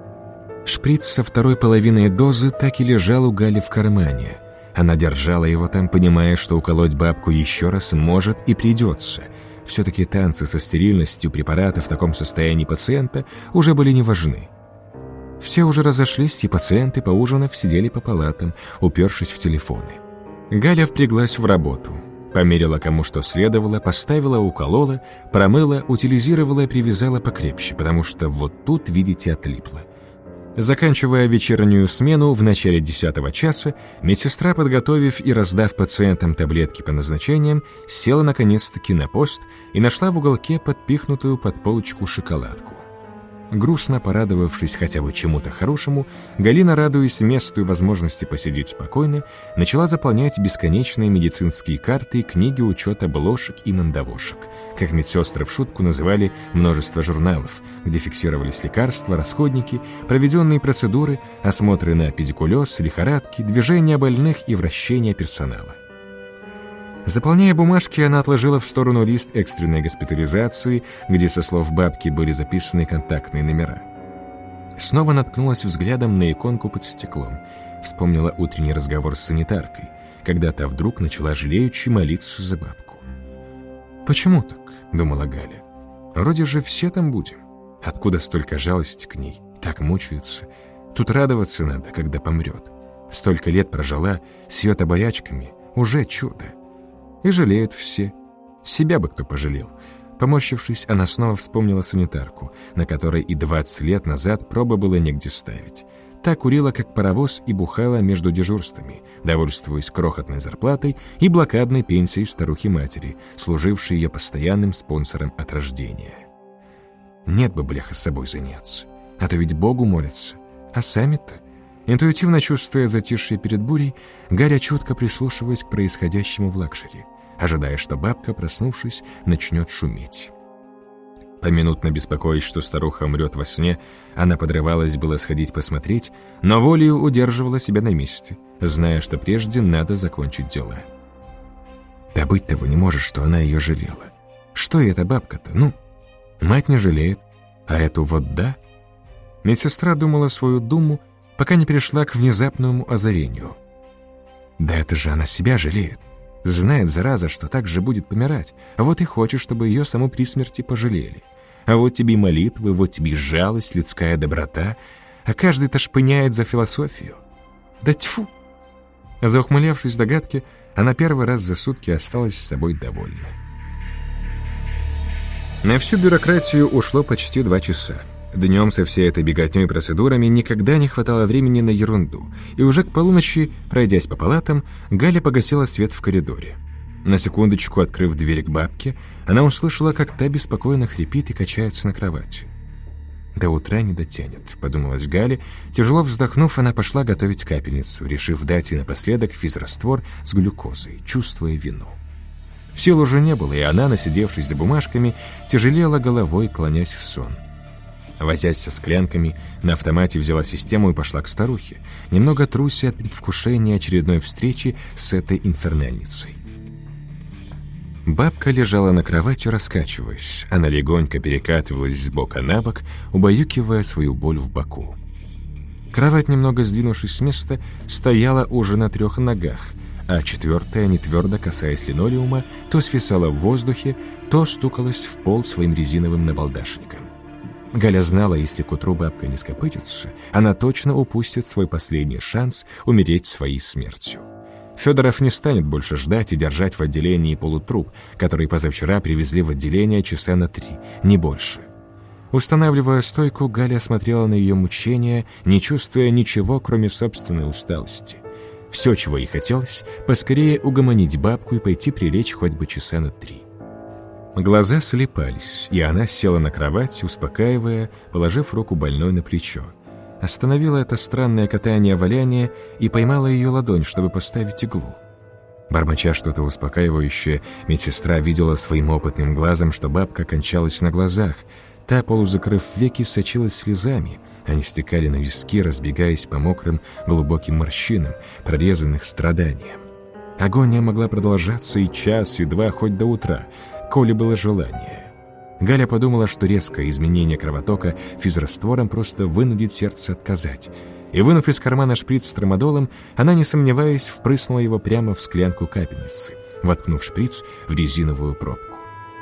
Шприц со второй половиной дозы так и лежал у Гали в кармане. Она держала его там, понимая, что уколоть бабку еще раз может и придется. Все-таки танцы со стерильностью препарата в таком состоянии пациента уже были не важны. Все уже разошлись, и пациенты, поужинав, сидели по палатам, упершись в телефоны. Галя впряглась в работу. Померила кому что следовало, поставила, уколола, промыла, утилизировала и привязала покрепче, потому что вот тут, видите, отлипло. Заканчивая вечернюю смену в начале десятого часа, медсестра, подготовив и раздав пациентам таблетки по назначениям, села наконец-таки на пост и нашла в уголке подпихнутую под полочку шоколадку. Грустно порадовавшись хотя бы чему-то хорошему, Галина, радуясь месту и возможности посидеть спокойно, начала заполнять бесконечные медицинские карты и книги учета блошек и мандавошек, как медсестры в шутку называли множество журналов, где фиксировались лекарства, расходники, проведенные процедуры, осмотры на педикулез, лихорадки, движения больных и вращения персонала. Заполняя бумажки, она отложила в сторону лист экстренной госпитализации, где, со слов бабки, были записаны контактные номера. Снова наткнулась взглядом на иконку под стеклом. Вспомнила утренний разговор с санитаркой, когда та вдруг начала жалеючи молиться за бабку. «Почему так?» — думала Галя. «Вроде же все там будем. Откуда столько жалости к ней? Так мучается. Тут радоваться надо, когда помрет. Столько лет прожила с ее таборячками. Уже чудо. И жалеют все. Себя бы кто пожалел». Поморщившись, она снова вспомнила санитарку, на которой и двадцать лет назад пробы было негде ставить. Та курила, как паровоз, и бухала между дежурствами, довольствуясь крохотной зарплатой и блокадной пенсией старухи-матери, служившей ее постоянным спонсором от рождения. Нет бы, бляха, с собой заняться. А то ведь Богу молятся. А сами-то... Интуитивно чувствуя затишье перед бурей, Галя чутко прислушиваясь к происходящему в лакшери, ожидая, что бабка, проснувшись, начнет шуметь. Поминутно беспокоясь, что старуха умрет во сне, она подрывалась было сходить посмотреть, но волею удерживала себя на месте, зная, что прежде надо закончить дела. Да быть того не может, что она ее жалела. Что и эта бабка-то? Ну, мать не жалеет, а эту вот да. Медсестра думала свою думу, пока не перешла к внезапному озарению. Да это же она себя жалеет. Знает, зараза, что так же будет помирать, а вот и хочет, чтобы ее саму при смерти пожалели. А вот тебе и молитвы, вот тебе и жалость, людская доброта, а каждый-то шпыняет за философию. Да тьфу!» Заухмылявшись догадки, она первый раз за сутки осталась с собой довольна. На всю бюрократию ушло почти два часа. Днем со всей этой беготней и процедурами никогда не хватало времени на ерунду, и уже к полуночи, пройдясь по палатам, Галя погасила свет в коридоре. На секундочку открыв дверь к бабке, она услышала, как та беспокойно хрипит и качается на кровати. «До утра не дотянет», — подумалась Галя. Тяжело вздохнув, она пошла готовить капельницу, решив дать ей напоследок физраствор с глюкозой, чувствуя вину. Сил уже не было, и она, насидевшись за бумажками, тяжелела головой, клонясь в сон. Возясь со склянками, на автомате взяла систему и пошла к старухе, немного труся от предвкушения очередной встречи с этой инфернальницей. Бабка лежала на кровати, раскачиваясь. Она легонько перекатывалась с бока на бок, убаюкивая свою боль в боку. Кровать, немного сдвинувшись с места, стояла уже на трех ногах, а четвертая, не твердо касаясь линолеума, то свисала в воздухе, то стукалась в пол своим резиновым набалдашником. Галя знала, если к утру бабка не скопытится, она точно упустит свой последний шанс умереть своей смертью. Федоров не станет больше ждать и держать в отделении полутруп, который позавчера привезли в отделение часа на три, не больше. Устанавливая стойку, Галя смотрела на ее мучения, не чувствуя ничего, кроме собственной усталости. Все, чего ей хотелось, поскорее угомонить бабку и пойти прилечь хоть бы часа на три. Глаза слепались, и она села на кровать, успокаивая, положив руку больной на плечо. Остановила это странное катание-валяние и поймала ее ладонь, чтобы поставить иглу. Бормоча что-то успокаивающее, медсестра видела своим опытным глазом, что бабка кончалась на глазах. Та, полузакрыв веки, сочилась слезами. Они стекали на виски, разбегаясь по мокрым глубоким морщинам, прорезанных страданием. Агония могла продолжаться и час, и два, хоть до утра, коли было желание. Галя подумала, что резкое изменение кровотока физраствором просто вынудит сердце отказать. И, вынув из кармана шприц с трамадолом, она, не сомневаясь, впрыснула его прямо в склянку капельницы, воткнув шприц в резиновую пробку.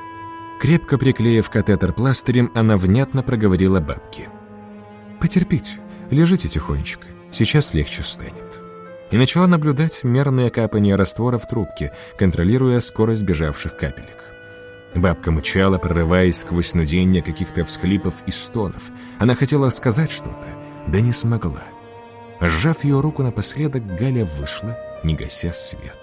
Крепко приклеив катетер пластырем, она внятно проговорила бабке: «Потерпите, лежите тихонечко, сейчас легче станет». И начала наблюдать мерное капание раствора в трубке, контролируя скорость бежавших капелек. Бабка мычала, прорываясь сквозь нудение каких-то всхлипов и стонов. Она хотела сказать что-то, да не смогла. Сжав ее руку напоследок, Галя вышла, не гася свет.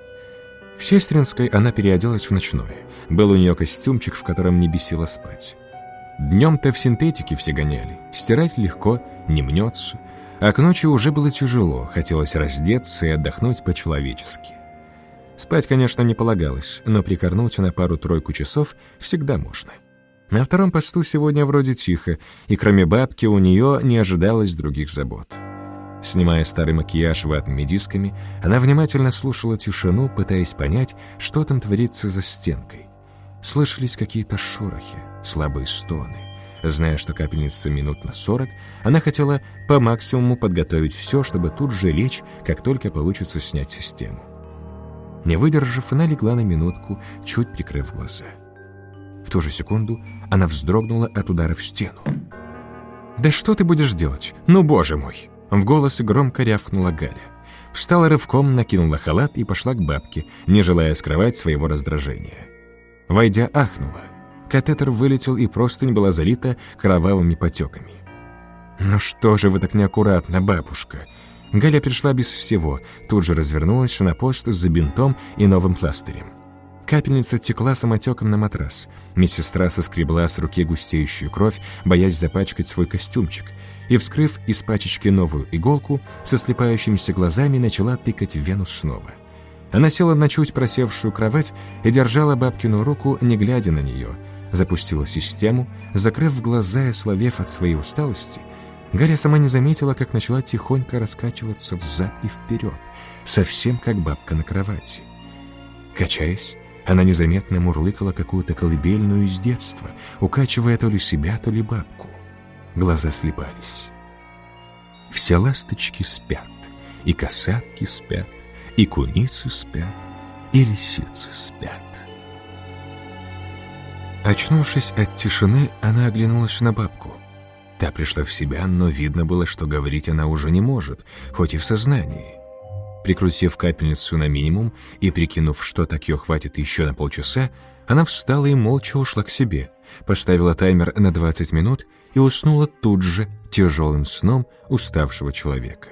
В Сестринской она переоделась в ночное. Был у нее костюмчик, в котором не бесило спать. Днем-то в синтетике все гоняли. Стирать легко, не мнется. А к ночи уже было тяжело, хотелось раздеться и отдохнуть по-человечески. Спать, конечно, не полагалось, но прикорнуть на пару-тройку часов всегда можно. На втором посту сегодня вроде тихо, и кроме бабки у нее не ожидалось других забот. Снимая старый макияж ватными дисками, она внимательно слушала тишину, пытаясь понять, что там творится за стенкой. Слышались какие-то шорохи, слабые стоны. Зная, что капельница минут на сорок, она хотела по максимуму подготовить все, чтобы тут же лечь, как только получится снять систему. Не выдержав, она легла на минутку, чуть прикрыв глаза. В ту же секунду она вздрогнула от удара в стену. «Да что ты будешь делать? Ну, боже мой!» В голосе громко рявкнула Галя. Встала рывком, накинула халат и пошла к бабке, не желая скрывать своего раздражения. Войдя, ахнула. Катетер вылетел, и простынь была залита кровавыми потеками. «Ну что же вы так неаккуратно, бабушка?» Галя пришла без всего, тут же развернулась на пост за бинтом и новым пластырем. Капельница текла самотеком на матрас. Медсестра соскребла с руки густеющую кровь, боясь запачкать свой костюмчик, и, вскрыв из пачечки новую иголку, со слепающимися глазами начала тыкать в вену снова. Она села на чуть просевшую кровать и держала бабкину руку, не глядя на нее, запустила систему, закрыв глаза и ослабев от своей усталости. Галя сама не заметила, как начала тихонько раскачиваться взад и вперед, совсем как бабка на кровати. Качаясь, она незаметно мурлыкала какую-то колыбельную из детства, укачивая то ли себя, то ли бабку. Глаза слепались. Все ласточки спят, и касатки спят, и куницы спят, и лисицы спят. Очнувшись от тишины, она оглянулась на бабку. Та пришла в себя, но видно было, что говорить она уже не может, хоть и в сознании. Прикрутив капельницу на минимум и прикинув, что так ее хватит еще на полчаса, она встала и молча ушла к себе, поставила таймер на двадцать минут и уснула тут же тяжелым сном уставшего человека.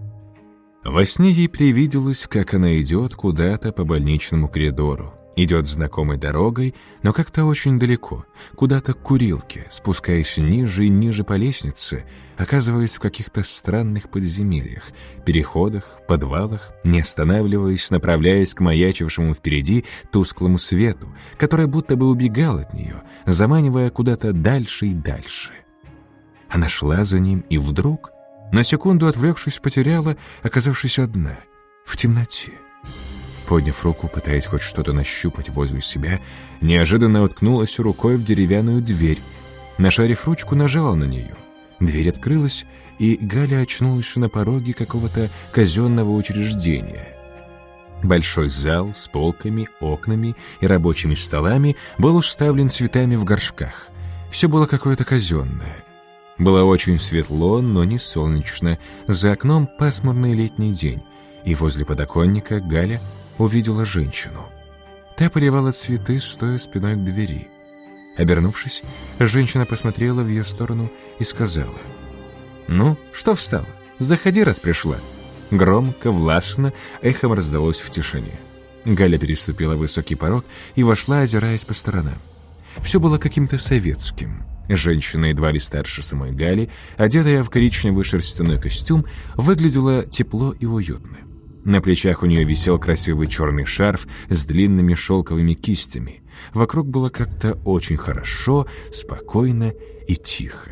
Во сне ей привиделось, как она идет куда-то по больничному коридору, идет знакомой дорогой, но как-то очень далеко, куда-то к курилке, спускаясь ниже и ниже по лестнице, оказываясь в каких-то странных подземельях, переходах, подвалах, не останавливаясь, направляясь к маячившему впереди тусклому свету, который будто бы убегал от нее, заманивая куда-то дальше и дальше. Она шла за ним и вдруг, на секунду отвлекшись, потеряла, оказавшись одна, в темноте. Подняв руку, пытаясь хоть что-то нащупать возле себя, неожиданно уткнулась рукой в деревянную дверь. Нашарив ручку, нажала на нее. Дверь открылась, и Галя очнулась на пороге какого-то казенного учреждения. Большой зал с полками, окнами и рабочими столами был уставлен цветами в горшках. Все было какое-то казенное. Было очень светло, но не солнечно. За окном пасмурный летний день, и возле подоконника Галя увидела женщину. Та поливала цветы, стоя спиной к двери. Обернувшись, женщина посмотрела в ее сторону и сказала: «Ну, что встала? Заходи, раз пришла». Громко, властно, эхом раздалось в тишине. Галя переступила высокий порог и вошла, озираясь по сторонам. Все было каким-то советским. Женщина, едва ли старше самой Гали, одетая в коричневый шерстяной костюм, выглядела тепло и уютно. На плечах у нее висел красивый черный шарф с длинными шелковыми кистями. Вокруг было как-то очень хорошо, спокойно и тихо.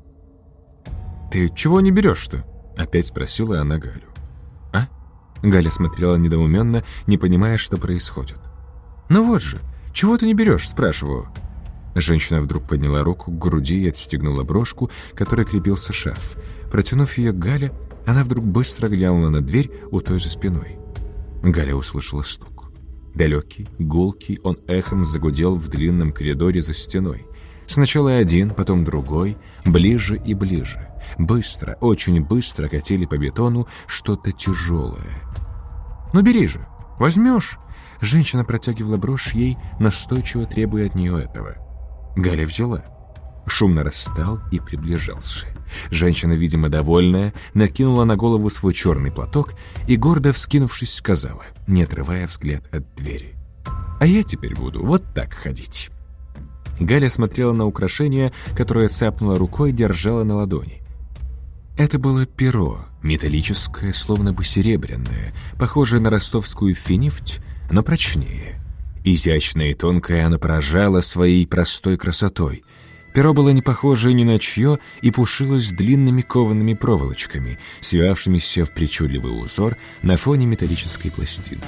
«Ты чего не берешь-то?» — опять спросила она Галю. «А?» — Галя смотрела недоуменно, не понимая, что происходит. «Ну вот же, чего ты не берешь?» — спрашиваю. Женщина вдруг подняла руку к груди и отстегнула брошку, к которой крепился шарф. Протянув ее Гале, она вдруг быстро глянула на дверь у той за спиной. Галя услышала стук. Далекий, гулкий, он эхом загудел в длинном коридоре за стеной. Сначала один, потом другой, ближе и ближе. Быстро, очень быстро катили по бетону что-то тяжелое. «Ну бери же, возьмешь!» Женщина протягивала брошь ей, настойчиво требуя от нее этого. Галя взяла. Шум нарастал и приближался. Женщина, видимо, довольная, накинула на голову свой черный платок и, гордо вскинувшись, сказала, не отрывая взгляд от двери: «А я теперь буду вот так ходить». Галя смотрела на украшение, которое цапнула рукой и держала на ладони. Это было перо, металлическое, словно бы серебряное, похожее на ростовскую финифть, но прочнее. Изящное и тонкое оно поражало своей простой красотой. Перо было не похоже ни на чье и пушилось длинными коваными проволочками, свивавшимися в причудливый узор на фоне металлической пластинки.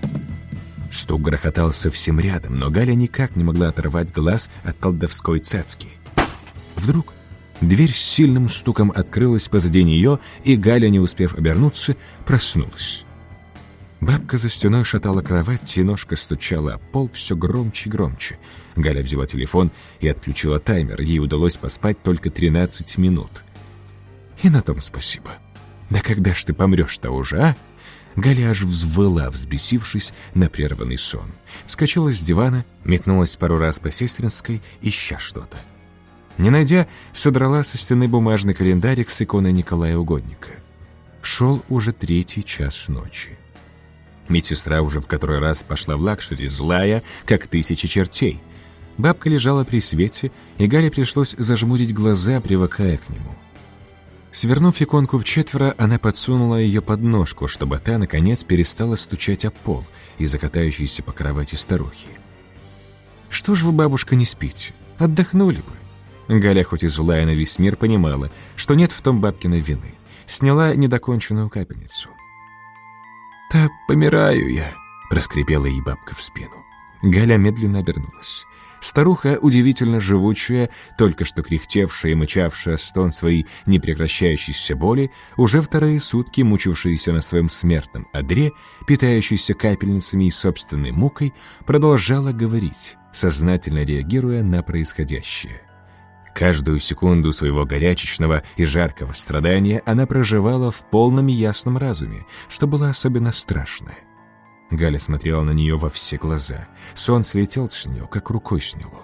Стук грохотал совсем рядом, но Галя никак не могла оторвать глаз от колдовской цацки. Вдруг дверь с сильным стуком открылась позади нее, и Галя, не успев обернуться, проснулась. Бабка за стеной шатала кровать, и ножка стучала о пол все громче и громче. Галя взяла телефон и отключила таймер. Ей удалось поспать только тринадцать минут. И на том спасибо. Да когда ж ты помрешь-то уже, а? Галя аж взвыла, взбесившись на прерванный сон. Вскочила с дивана, метнулась пару раз по Сестринской, ища что-то. Не найдя, содрала со стены бумажный календарик с иконой Николая Угодника. Шел уже третий час ночи. Медсестра уже в который раз пошла в лакшери, злая, как тысяча чертей. Бабка лежала при свете, и Гале пришлось зажмурить глаза, привыкая к нему. Свернув иконку вчетверо, она подсунула ее под ножку, чтобы та, наконец, перестала стучать о пол из-за катающейся по кровати старухи. «Что ж вы, бабушка, не спите? Отдохнули бы». Галя, хоть и злая на весь мир, понимала, что нет в том бабкиной вины. Сняла недоконченную капельницу. «Да помираю я», — проскрипела ей бабка в спину. Галя медленно обернулась. Старуха, удивительно живучая, только что кряхтевшая и мычавшая стон своей непрекращающейся боли, уже вторые сутки мучившаяся на своем смертном одре, питающаяся капельницами и собственной мукой, продолжала говорить. сознательно реагируя на происходящее. Каждую секунду своего горячечного и жаркого страдания она проживала в полном и ясном разуме, что было особенно страшно. Галя смотрела на нее во все глаза. Сон слетел с нее, как рукой сняло.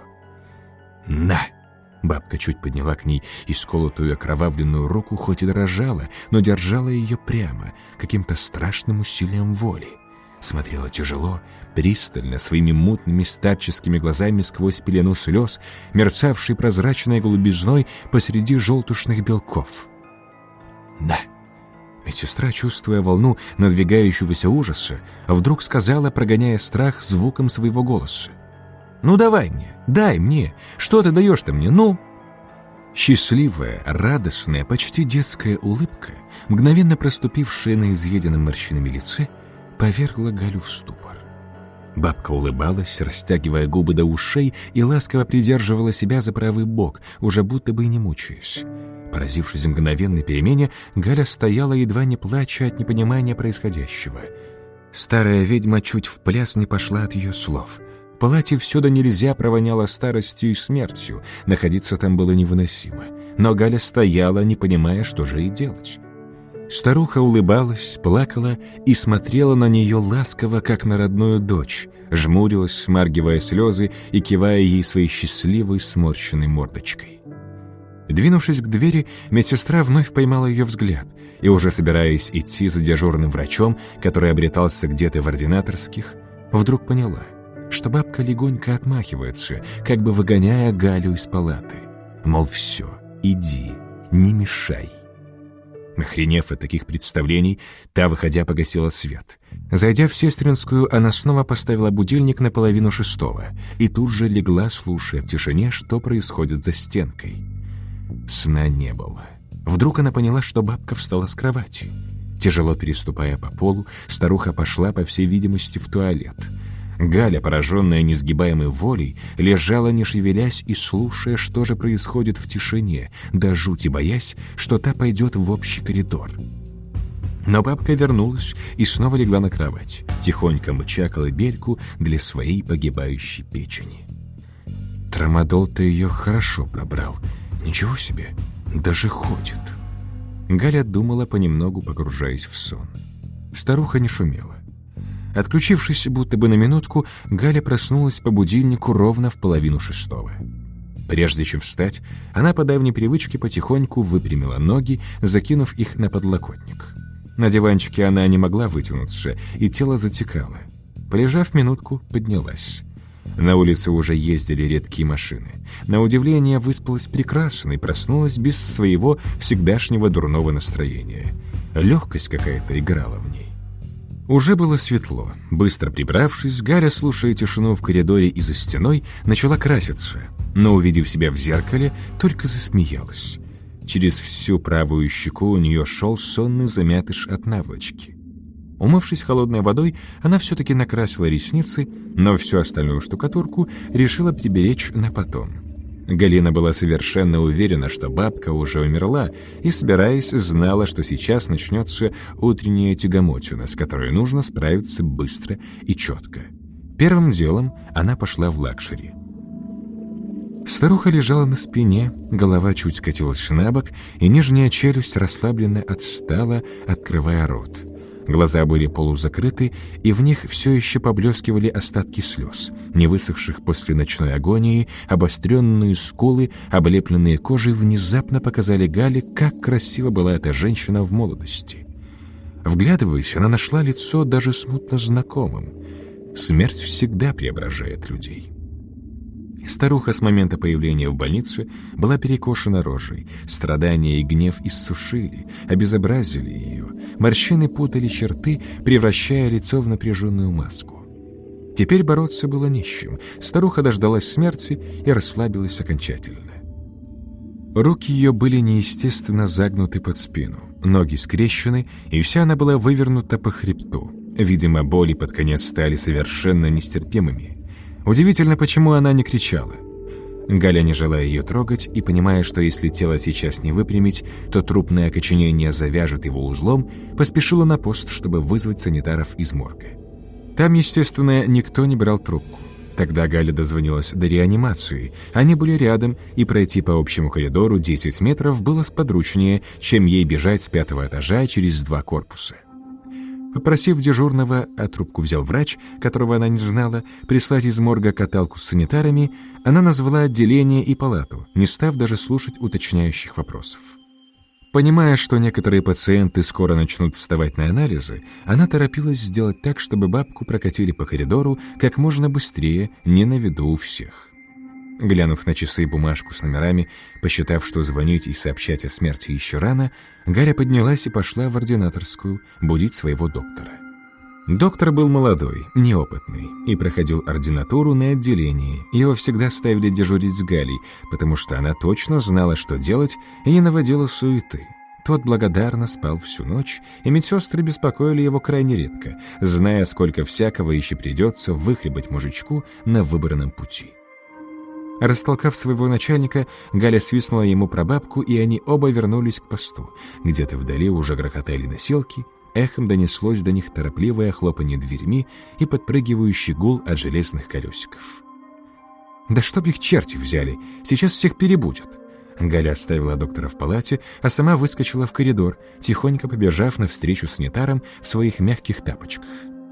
«На!» Бабка чуть подняла к ней исколотую окровавленную руку, хоть и дрожала, но держала ее прямо, каким-то страшным усилием воли. Смотрела тяжело, пристально, своими мутными старческими глазами сквозь пелену слез, мерцавшей прозрачной голубизной посреди желтушных белков. «Да!» Медсестра, чувствуя волну надвигающегося ужаса, вдруг сказала, прогоняя страх звуком своего голоса: «Ну давай мне, дай мне, что ты даешь-то мне, ну?» Счастливая, радостная, почти детская улыбка, мгновенно проступившая на изъеденном морщинами лице, повергла Галю в ступор. Бабка улыбалась, растягивая губы до ушей, и ласково придерживала себя за правый бок, уже будто бы и не мучаясь. Поразившись мгновенной перемене, Галя стояла, едва не плача от непонимания происходящего. Старая ведьма чуть в пляс не пошла от ее слов. В палате все да нельзя провоняло старостью и смертью, находиться там было невыносимо. Но Галя стояла, не понимая, что же ей делать. Старуха улыбалась, плакала и смотрела на нее ласково, как на родную дочь, жмурилась, смаргивая слезы и кивая ей своей счастливой сморщенной мордочкой. Двинувшись к двери, медсестра вновь поймала ее взгляд и, уже собираясь идти за дежурным врачом, который обретался где-то в ординаторских, вдруг поняла, что бабка легонько отмахивается, как бы выгоняя Галю из палаты. Мол, все, иди, не мешай. Охренев от таких представлений, та, выходя, погасила свет. Зайдя в сестринскую, она снова поставила будильник на половину шестого и тут же легла, слушая в тишине, что происходит за стенкой. Сна не было. Вдруг она поняла, что бабка встала с кровати. Тяжело переступая по полу, старуха пошла, по всей видимости, в туалет. Галя, пораженная несгибаемой волей, лежала, не шевелясь и слушая, что же происходит в тишине, до жути боясь, что та пойдет в общий коридор. Но бабка вернулась и снова легла на кровать, тихонько мыча колыбельку для своей погибающей печени. Трамадол-то ее хорошо пробрал. Ничего себе, даже ходит. Галя думала, понемногу погружаясь в сон. Старуха не шумела. Отключившись будто бы на минутку, Галя проснулась по будильнику ровно в половину шестого. Прежде чем встать, она по давней привычке потихоньку выпрямила ноги, закинув их на подлокотник. На диванчике она не могла вытянуться, и тело затекало. Полежав минутку, поднялась. На улице уже ездили редкие машины. На удивление, выспалась прекрасно и проснулась без своего всегдашнего дурного настроения. Легкость какая-то играла в ней. Уже было светло. Быстро прибравшись, Галя, слушая тишину в коридоре и за стеной, начала краситься, но, увидев себя в зеркале, только засмеялась. Через всю правую щеку у нее шел сонный замятыш от наволочки. Умывшись холодной водой, она все-таки накрасила ресницы, но всю остальную штукатурку решила приберечь на потом. Галина была совершенно уверена, что бабка уже умерла, и, собираясь, знала, что сейчас начнется утренняя тягомотина, с которой нужно справиться быстро и четко. Первым делом она пошла в лакшери. Старуха лежала на спине, голова чуть скатилась на бок, и нижняя челюсть расслабленно отстала, открывая рот. Глаза были полузакрыты, и в них все еще поблескивали остатки слез, не высохших после ночной агонии. Обостренные скулы, облепленные кожей, внезапно показали Гале, как красива была эта женщина в молодости. Вглядываясь, она нашла лицо даже смутно знакомым. Смерть всегда преображает людей. Старуха с момента появления в больнице была перекошена рожей. Страдания и гнев иссушили, обезобразили ее. Морщины путали черты, превращая лицо в напряженную маску. Теперь бороться было не с чем. Старуха дождалась смерти и расслабилась окончательно. Руки ее были неестественно загнуты под спину, ноги скрещены, и вся она была вывернута по хребту. Видимо, боли под конец стали совершенно нестерпимыми. Удивительно, почему она не кричала. Галя, не желая ее трогать и понимая, что если тело сейчас не выпрямить, то трупное окоченение завяжет его узлом, поспешила на пост, чтобы вызвать санитаров из морга. Там, естественно, никто не брал трубку. Тогда Галя дозвонилась до реанимации. Они были рядом, и пройти по общему коридору десять метров было сподручнее, чем ей бежать с пятого этажа через два корпуса. Попросив дежурного, а трубку взял врач, которого она не знала, прислать из морга каталку с санитарами, она назвала отделение и палату, не став даже слушать уточняющих вопросов. Понимая, что некоторые пациенты скоро начнут вставать на анализы, она торопилась сделать так, чтобы бабку прокатили по коридору как можно быстрее, не на виду у всех. Глянув на часы и бумажку с номерами, посчитав, что звонить и сообщать о смерти еще рано, Галя поднялась и пошла в ординаторскую будить своего доктора. Доктор был молодой, неопытный и проходил ординатуру на отделении. Его всегда ставили дежурить с Галей, потому что она точно знала, что делать, и не наводила суеты. Тот благодарно спал всю ночь, и медсестры беспокоили его крайне редко, зная, сколько всякого еще придется выхлебать мужичку на выбранном пути. Растолкав своего начальника, Галя свистнула ему про бабку, и они оба вернулись к посту. Где-то вдали уже грохотали носилки, эхом донеслось до них торопливое хлопанье дверьми и подпрыгивающий гул от железных колесиков. «Да чтоб их черти взяли! Сейчас всех перебудят!» Галя оставила доктора в палате, а сама выскочила в коридор, тихонько побежав навстречу санитарам в своих мягких тапочках.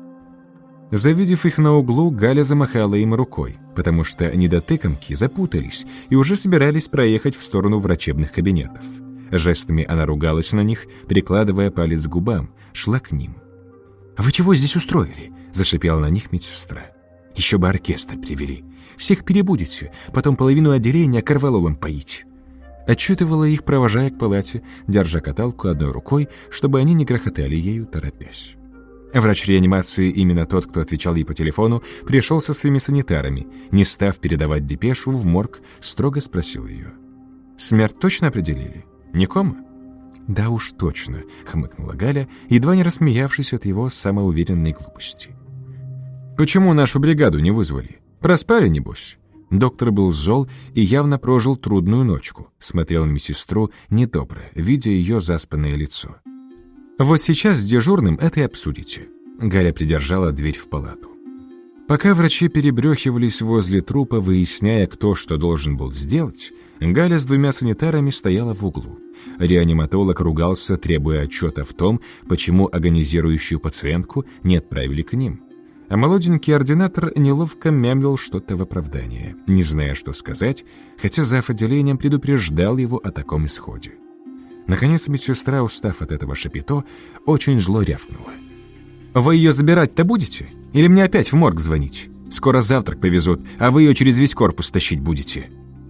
Завидев их на углу, Галя замахала им рукой, потому что недотыкомки запутались и уже собирались проехать в сторону врачебных кабинетов. Жестами она ругалась на них, прикладывая палец к губам, шла к ним. «А вы чего здесь устроили?» – зашипела на них медсестра. «Еще бы оркестр привели. Всех перебудете, потом половину отделения корвалолом поить». Отчитывала их, провожая к палате, держа каталку одной рукой, чтобы они не грохотали ею, торопясь. Врач реанимации, именно тот, кто отвечал ей по телефону, пришел со своими санитарами. Не став передавать депешу в морг, строго спросил ее. «Смерть точно определили? Не кома?» «Да уж точно», — хмыкнула Галя, едва не рассмеявшись от его самоуверенной глупости. «Почему нашу бригаду не вызвали? Проспали, небось?» Доктор был зол и явно прожил трудную ночку, смотрел на медсестру недобро, видя ее заспанное лицо. «Вот сейчас с дежурным это и обсудите». Галя придержала дверь в палату. Пока врачи перебрехивались возле трупа, выясняя, кто что должен был сделать, Галя с двумя санитарами стояла в углу. Реаниматолог ругался, требуя отчета в том, почему агонизирующую пациентку не отправили к ним. А молоденький ординатор неловко мямлил что-то в оправдание, не зная, что сказать, хотя зав. Отделением предупреждал его о таком исходе. Наконец медсестра, устав от этого шапито, очень зло рявкнула. «Вы ее забирать-то будете? Или мне опять в морг звонить? Скоро завтрак повезут, а вы ее через весь корпус тащить будете».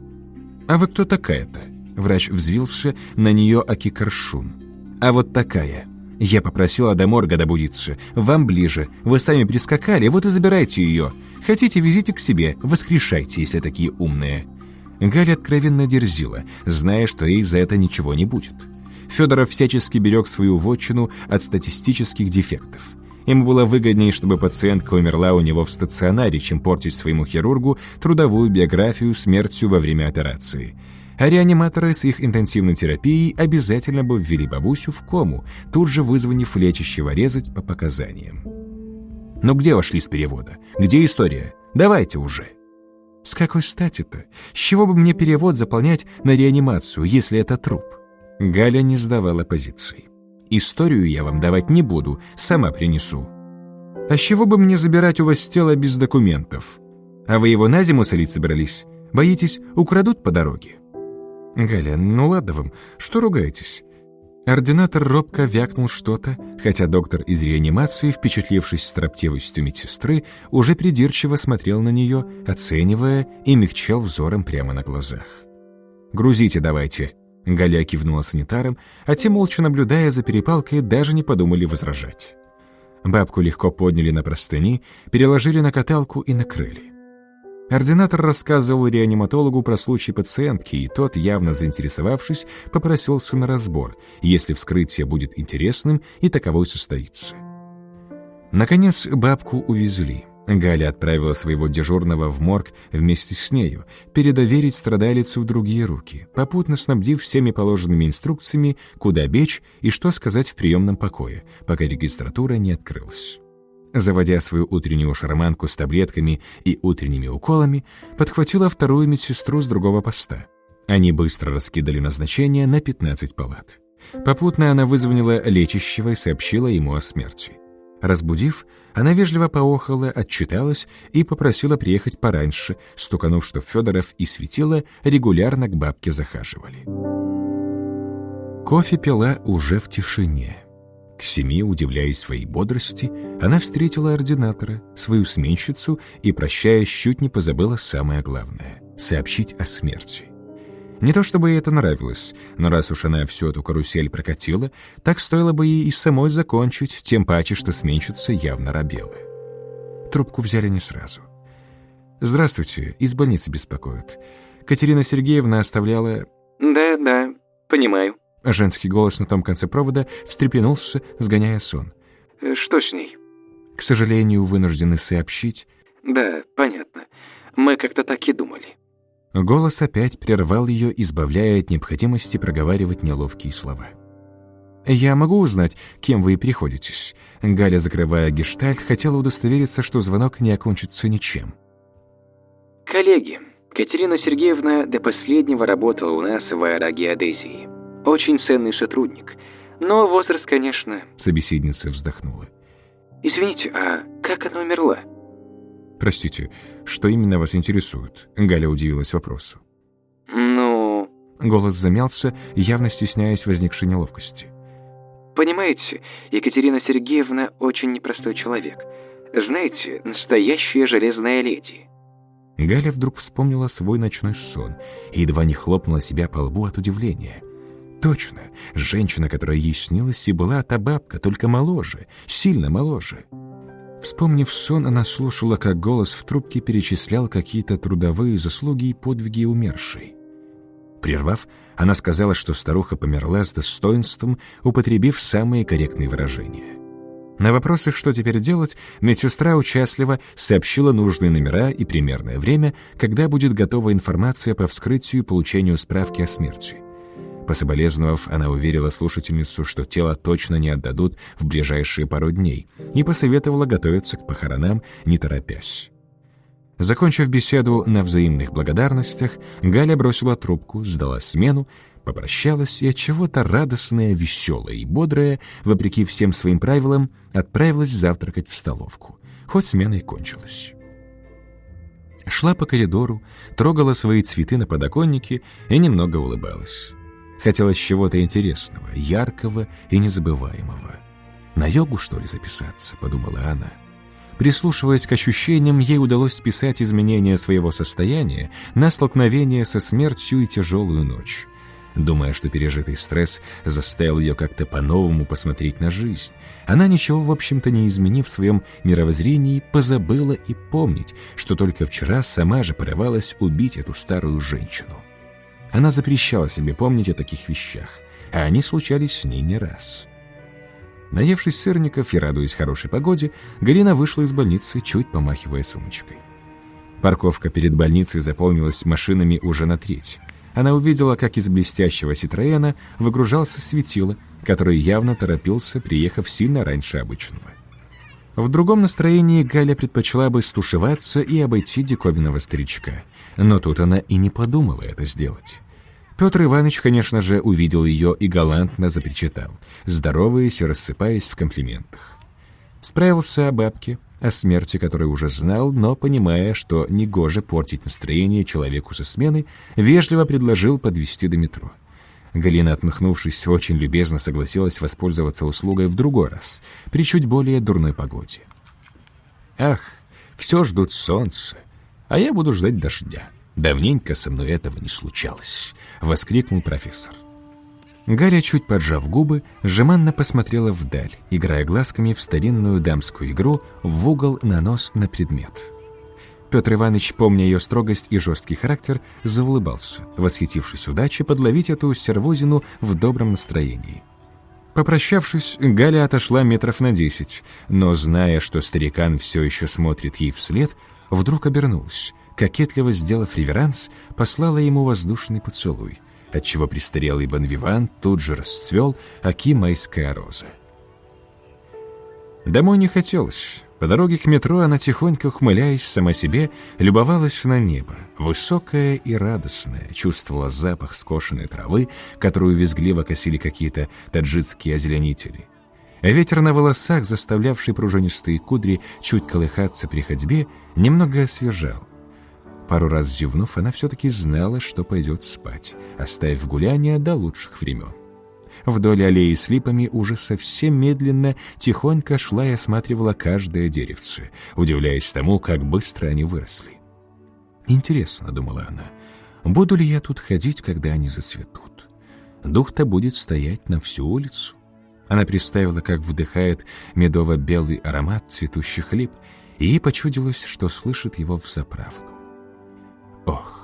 «А вы кто такая-то?» Врач взвился на нее аки коршун. «А вот такая. Я попросила до морга добудиться. Вам ближе. Вы сами прискакали, вот и забирайте ее. Хотите, везите к себе, воскрешайте, если такие умные». Галя откровенно дерзила, зная, что ей за это ничего не будет. Федоров всячески берег свою вотчину от статистических дефектов. Ему было выгоднее, чтобы пациентка умерла у него в стационаре, чем портить своему хирургу трудовую биографию смертью во время операции. А реаниматоры с их интенсивной терапией обязательно бы ввели бабусю в кому, тут же вызванив лечащего резать по показаниям. «Ну где вошли с перевода? Где история? Давайте уже!» «С какой стати-то? С чего бы мне перевод заполнять на реанимацию, если это труп?» Галя не сдавала позиции. «Историю я вам давать не буду, сама принесу». «А с чего бы мне забирать у вас тело без документов? А вы его на зиму солить собрались? Боитесь, украдут по дороге?» «Галя, ну ладно вам, что ругаетесь?» Ординатор робко вякнул что-то, хотя доктор из реанимации, впечатлившись строптивостью медсестры, уже придирчиво смотрел на нее, оценивая, и мягчал взором прямо на глазах. «Грузите давайте», — Галя кивнула санитарам, а те, молча наблюдая за перепалкой, даже не подумали возражать. Бабку легко подняли на простыни, переложили на каталку и накрыли. Ординатор рассказывал реаниматологу про случай пациентки, и тот, явно заинтересовавшись, попросился на разбор, если вскрытие будет интересным и таковой состоится. Наконец бабку увезли. Галя отправила своего дежурного в морг вместе с нею, передоверить страдалицу в другие руки, попутно снабдив всеми положенными инструкциями, куда бечь и что сказать в приемном покое, пока регистратура не открылась. Заводя свою утреннюю шарманку с таблетками и утренними уколами, подхватила вторую медсестру с другого поста. Они быстро раскидали назначения на пятнадцать палат. Попутно она вызвонила лечащего и сообщила ему о смерти. Разбудив, она вежливо поохала, отчиталась и попросила приехать пораньше, стуканув, что Федоров и Светила регулярно к бабке захаживали. Кофе пила уже в тишине. К семи, удивляясь своей бодрости, она встретила ординатора, свою сменщицу, и, прощаясь, чуть не позабыла самое главное — сообщить о смерти. Не то чтобы ей это нравилось, но раз уж она всю эту карусель прокатила, так стоило бы ей и самой закончить, тем паче, что сменщица явно робела. Трубку взяли не сразу. «Здравствуйте, из больницы беспокоят. Катерина Сергеевна оставляла...»
«Да, да, понимаю».
Женский голос на том конце провода встрепенулся, сгоняя сон.
«Что с ней?»
«К сожалению, вынуждены сообщить...»
«Да, понятно. Мы как-то так и думали».
Голос опять прервал ее, избавляя от необходимости проговаривать неловкие слова. «Я могу узнать, кем вы приходитесь?» Галя, закрывая гештальт, хотела удостовериться, что звонок не окончится ничем.
«Коллеги, Катерина Сергеевна до последнего работала у нас в аэрогеодезии. Очень ценный сотрудник. Но возраст, конечно...»
Собеседница вздохнула.
«Извините, а как она умерла?»
«Простите, что именно вас интересует?» Галя удивилась вопросу.
«Ну...»
Голос замялся, явно стесняясь возникшей неловкости.
«Понимаете, Екатерина Сергеевна очень непростой человек. Знаете, настоящая железная леди».
Галя вдруг вспомнила свой ночной сон и едва не хлопнула себя по лбу от удивления. Точно, женщина, которая ей снилась, и была та бабка, только моложе, сильно моложе. Вспомнив сон, она слушала, как голос в трубке перечислял какие-то трудовые заслуги и подвиги умершей. Прервав, она сказала, что старуха померла с достоинством, употребив самые корректные выражения. На вопросы, что теперь делать, медсестра участливо сообщила нужные номера и примерное время, когда будет готова информация по вскрытию и получению справки о смерти. Пособолезновав, она уверила слушательницу, что тело точно не отдадут в ближайшие пару дней, и посоветовала готовиться к похоронам, не торопясь. Закончив беседу на взаимных благодарностях, Галя бросила трубку, сдала смену, попрощалась и, отчего-то радостная, веселая и бодрая, вопреки всем своим правилам, отправилась завтракать в столовку, хоть смена и кончилась. Шла по коридору, трогала свои цветы на подоконнике и немного улыбалась. Хотелось чего-то интересного, яркого и незабываемого. «На йогу, что ли, записаться?» — подумала она. Прислушиваясь к ощущениям, ей удалось списать изменения своего состояния на столкновение со смертью и тяжелую ночь. Думая, что пережитый стресс заставил ее как-то по-новому посмотреть на жизнь, она, ничего, в общем-то, не изменив в своем мировоззрении, позабыла и помнить, что только вчера сама же порывалась убить эту старую женщину. Она запрещала себе помнить о таких вещах, а они случались с ней не раз. Наевшись сырников и радуясь хорошей погоде, Галина вышла из больницы, чуть помахивая сумочкой. Парковка перед больницей заполнилась машинами уже на треть. Она увидела, как из блестящего Ситроена выгружался Светила, который явно торопился, приехав сильно раньше обычного. В другом настроении Галя предпочла бы стушеваться и обойти диковинного старичка, но тут она и не подумала это сделать. Петр Иванович, конечно же, увидел ее и галантно запричитал, здороваясь и рассыпаясь в комплиментах. Справился о бабке, о смерти, которой уже знал, но, понимая, что негоже портить настроение человеку со смены, вежливо предложил подвезти до метро. Галина, отмахнувшись, очень любезно согласилась воспользоваться услугой в другой раз, при чуть более дурной погоде. «Ах, все ждут солнца, а я буду ждать дождя. Давненько со мной этого не случалось», — воскликнул профессор. Галя, чуть поджав губы, жеманно посмотрела вдаль, играя глазками в старинную дамскую игру в угол на нос на предмет. Петр Иванович, помня ее строгость и жесткий характер, заулыбался, восхитившись удачей подловить эту сервозину в добром настроении. Попрощавшись, Галя отошла метров на десять, но, зная, что старикан все еще смотрит ей вслед, вдруг обернулась, кокетливо сделав реверанс, послала ему воздушный поцелуй, отчего престарелый бонвиван тут же расцвел, аки майская роза. Домой не хотелось. По дороге к метро она, тихонько ухмыляясь сама себе, любовалась на небо, высокое и радостное, чувствовала запах скошенной травы, которую визгливо косили какие-то таджикские озеленители. Ветер на волосах, заставлявший пружинистые кудри чуть колыхаться при ходьбе, немного освежал. Пару раз зевнув, она все-таки знала, что пойдет спать, оставив гуляние до лучших времен. Вдоль аллеи с липами уже совсем медленно, тихонько шла и осматривала каждое деревце, удивляясь тому, как быстро они выросли. «Интересно», — думала она, — «буду ли я тут ходить, когда они зацветут? Дух-то будет стоять на всю улицу». Она представила, как вдыхает медово-белый аромат цветущих лип, и ей почудилось, что слышит его взаправду. Ох!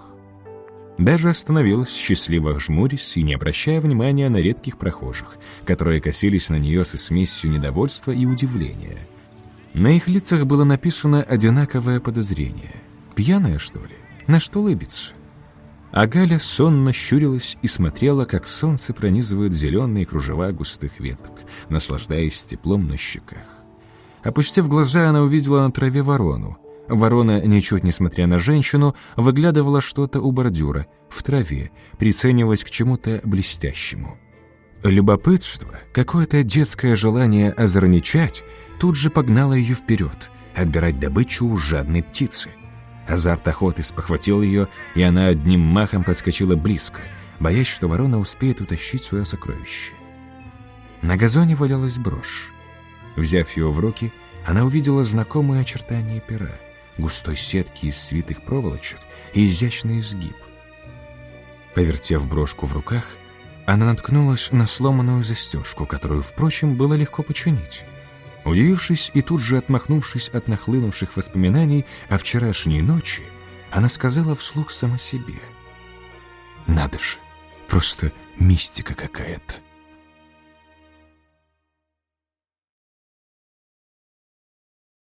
Даже остановилась, счастливо жмурясь и не обращая внимания на редких прохожих, которые косились на нее со смесью недовольства и удивления. На их лицах было написано одинаковое подозрение. Пьяная, что ли? На что улыбиться? А Галя сонно щурилась и смотрела, как солнце пронизывает зеленые кружева густых веток, наслаждаясь теплом на щеках. Опустив глаза, она увидела на траве ворону. Ворона, ничуть несмотря на женщину, выглядывала что-то у бордюра, в траве, прицениваясь к чему-то блестящему. Любопытство, какое-то детское желание озорничать, тут же погнало ее вперед, отбирать добычу у жадной птицы. Азарт охоты спохватил ее, и она одним махом подскочила близко, боясь, что ворона успеет утащить свое сокровище. На газоне валялась брошь. Взяв ее в руки, она увидела знакомые очертания пера, густой сетки из свитых проволочек и изящный изгиб. Повертев брошку в руках, она наткнулась на сломанную застежку, которую, впрочем, было легко починить. Удивившись и тут же отмахнувшись от нахлынувших воспоминаний о вчерашней ночи, она сказала вслух сама себе: «Надо же, просто мистика какая-то».